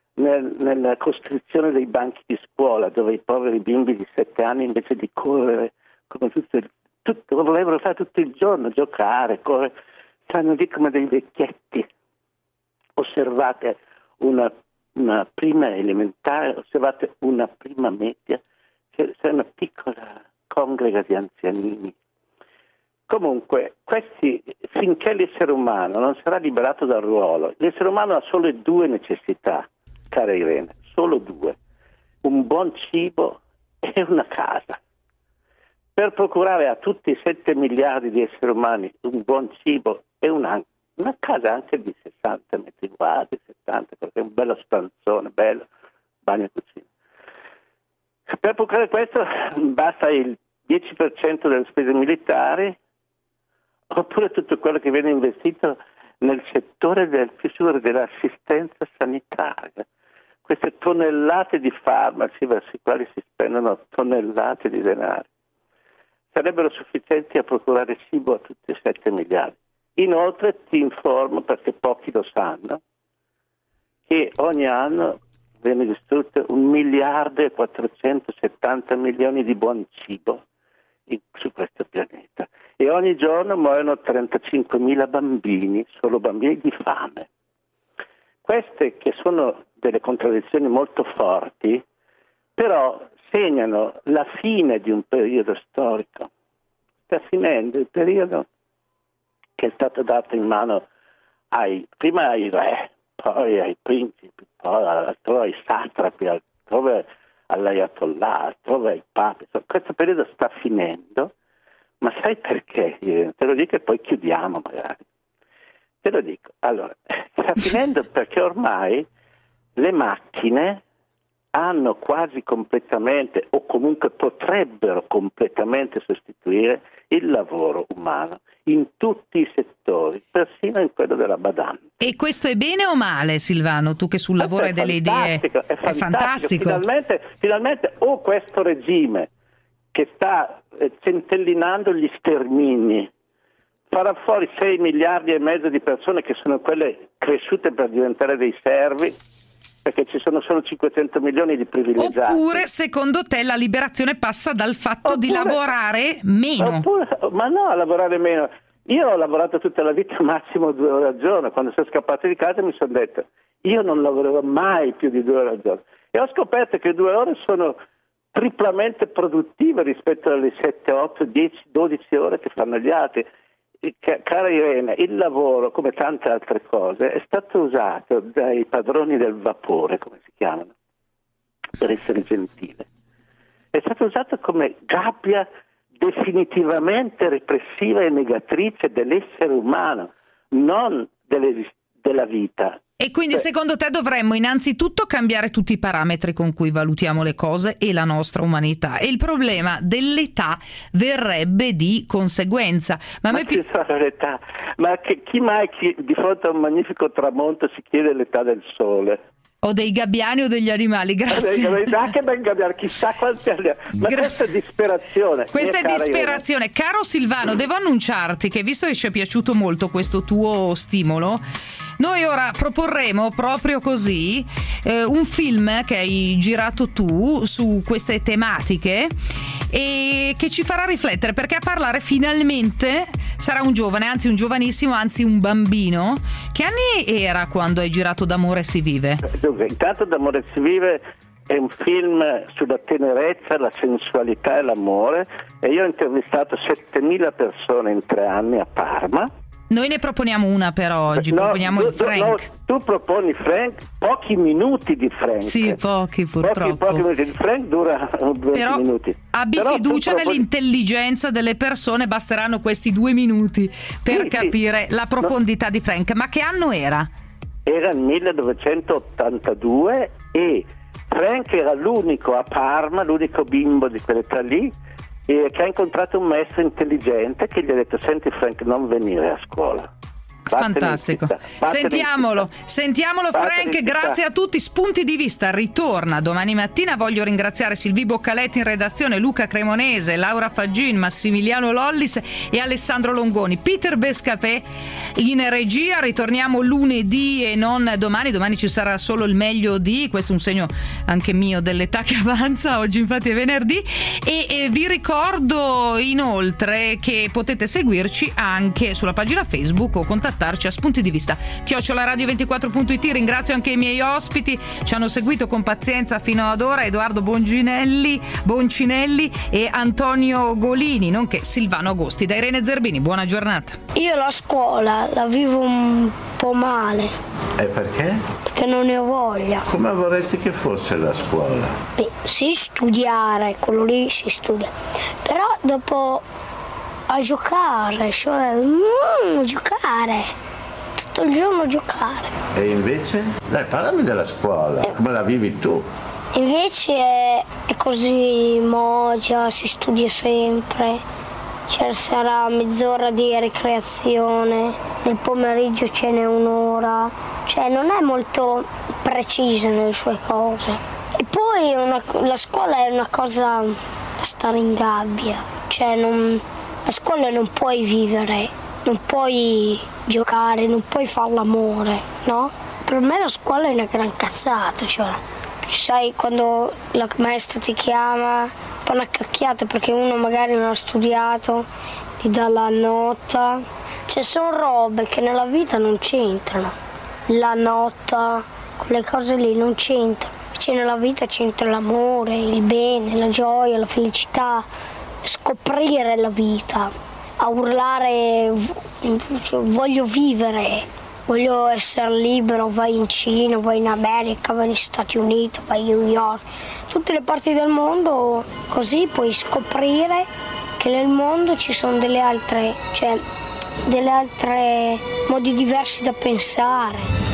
nella costruzione dei banchi di scuola, dove i poveri bimbi di 7 anni invece di correre come volevano fare tutto il giorno, giocare, correre, stanno lì come dei vecchietti. Osservate una prima elementare, osservate una prima media, c'è una piccola congrega di anzianini. Comunque, finché l'essere umano non sarà liberato dal ruolo, l'essere umano ha solo 2 necessità, cara Irene, solo 2: un buon cibo e una casa. Per procurare a tutti i 7 miliardi di esseri umani un buon cibo e una casa anche di 60 metri quadri, 70, perché è un bello stanzone, bello, bagno e cucina. Per procurare questo basta il 10% delle spese militari, oppure tutto quello che viene investito nel settore dell'assistenza sanitaria. Queste tonnellate di farmaci verso i quali si spendono tonnellate di denaro sarebbero sufficienti a procurare cibo a tutti i 7 miliardi. Inoltre ti informo, perché pochi lo sanno, che ogni anno viene distrutto 1.470.000.000 di buon cibo su questo pianeta, e ogni giorno muoiono 35.000 bambini, solo bambini di fame. Queste, che sono delle contraddizioni molto forti, però segnano la fine di un periodo storico. Sta finendo il periodo che è stato dato in mano prima ai re, poi ai principi, poi altrove ai satrapi, altrove all'ayatollah, altrove ai papi. Questo periodo sta finendo, ma sai perché? Te lo dico e poi chiudiamo magari. Te lo dico. Allora, sta finendo perché ormai le macchine hanno quasi completamente, o comunque potrebbero completamente sostituire il lavoro umano in tutti i settori, persino in quello della badante. E questo è bene o male, Silvano? Tu che sul lavoro hai delle idee. È fantastico. Finalmente questo regime che sta centellinando gli stermini farà fuori 6 miliardi e mezzo di persone che sono quelle cresciute per diventare dei servi, perché ci sono solo 500 milioni di privilegiati. Oppure, secondo te, la liberazione passa dal fatto di lavorare meno? Ma no, a lavorare meno. Io ho lavorato tutta la vita massimo 2 ore al giorno. Quando sono scappato di casa mi sono detto, io non lavorerò mai più di 2 ore al giorno. E ho scoperto che 2 ore sono triplamente produttive rispetto alle 7, 8, 10, 12 ore che fanno gli altri. Cara Irene, il lavoro, come tante altre cose, è stato usato dai padroni del vapore, come si chiamano, per essere gentile. È stato usato come gabbia definitivamente repressiva e negatrice dell'essere umano, non della vita. E quindi secondo te dovremmo innanzitutto cambiare tutti i parametri con cui valutiamo le cose e la nostra umanità, e il problema dell'età verrebbe di conseguenza. Ma chi sa l'età? Ma chi mai di fronte a un magnifico tramonto si chiede l'età del sole? O dei gabbiani o degli animali, grazie. Anche ben gabbiani, chissà quanti anni. Ma questa è disperazione. Questa è disperazione. Irene. Caro Silvano, devo annunciarti che, visto che ci è piaciuto molto questo tuo stimolo, noi ora proporremo proprio così un film che hai girato tu su queste tematiche e che ci farà riflettere, perché a parlare finalmente sarà un giovane, anzi un giovanissimo, anzi un bambino. Che anni era quando hai girato D'amore si vive? Intanto D'amore si vive è un film sulla tenerezza, la sensualità e l'amore, e io ho intervistato 7.000 persone in 3 anni a Parma. Noi ne proponiamo una per oggi, proponiamo il Frank. No, tu proponi Frank, pochi minuti di Frank. Sì, pochi purtroppo. Pochi minuti. Il Frank dura 20 minuti. Abbi fiducia nell'intelligenza delle persone, basteranno questi 2 minuti per capire la profondità di Frank. Ma che anno era? Era il 1982 e Frank era l'unico a Parma, l'unico bimbo di quell'età lì, che ha incontrato un maestro intelligente che gli ha detto: senti Frank, non venire a scuola. Fantastico. Sentiamolo Frank, grazie a tutti. Spunti di vista ritorna domani mattina. Voglio ringraziare Silvi Boccaletti in redazione, Luca Cremonese, Laura Faggin, Massimiliano Lollis e Alessandro Longoni, Peter Bescapè in regia. Ritorniamo lunedì e non domani ci sarà solo il meglio di, questo è un segno anche mio dell'età che avanza, oggi infatti è venerdì, e vi ricordo inoltre che potete seguirci anche sulla pagina Facebook o contattarci a spunti di vista @radio24.it. Ringrazio anche i miei ospiti, ci hanno seguito con pazienza fino ad ora, Edoardo Boncinelli e Antonio Golini, nonché Silvano Agosti. Da Irene Zerbini, buona giornata. Io la scuola la vivo un po' male. E perché? Perché non ne ho voglia. Come vorresti che fosse la scuola? Beh, sì, studiare, quello lì si studia. Però dopo a giocare, cioè giocare, tutto il giorno giocare. E invece? Dai, parlami della scuola, come la vivi tu? Invece è così mogia, si studia sempre. Ci sarà mezz'ora di ricreazione, nel pomeriggio ce n'è un'ora, cioè non è molto precisa nelle sue cose. E poi la scuola è una cosa da stare in gabbia, cioè la scuola non puoi vivere, non puoi giocare, non puoi fare l'amore, no? Per me la scuola è una gran cazzata, cioè sai quando la maestra ti chiama, fa una cacchiata perché uno magari non ha studiato, gli dà la nota, cioè sono robe che nella vita non c'entrano, la nota, quelle cose lì non c'entrano, cioè nella vita c'entra l'amore, il bene, la gioia, la felicità, scoprire la vita, a urlare voglio vivere, voglio essere libero, vai in Cina, vai in America, vai negli Stati Uniti, vai a New York, tutte le parti del mondo, così puoi scoprire che nel mondo ci sono delle altre modi diversi da pensare.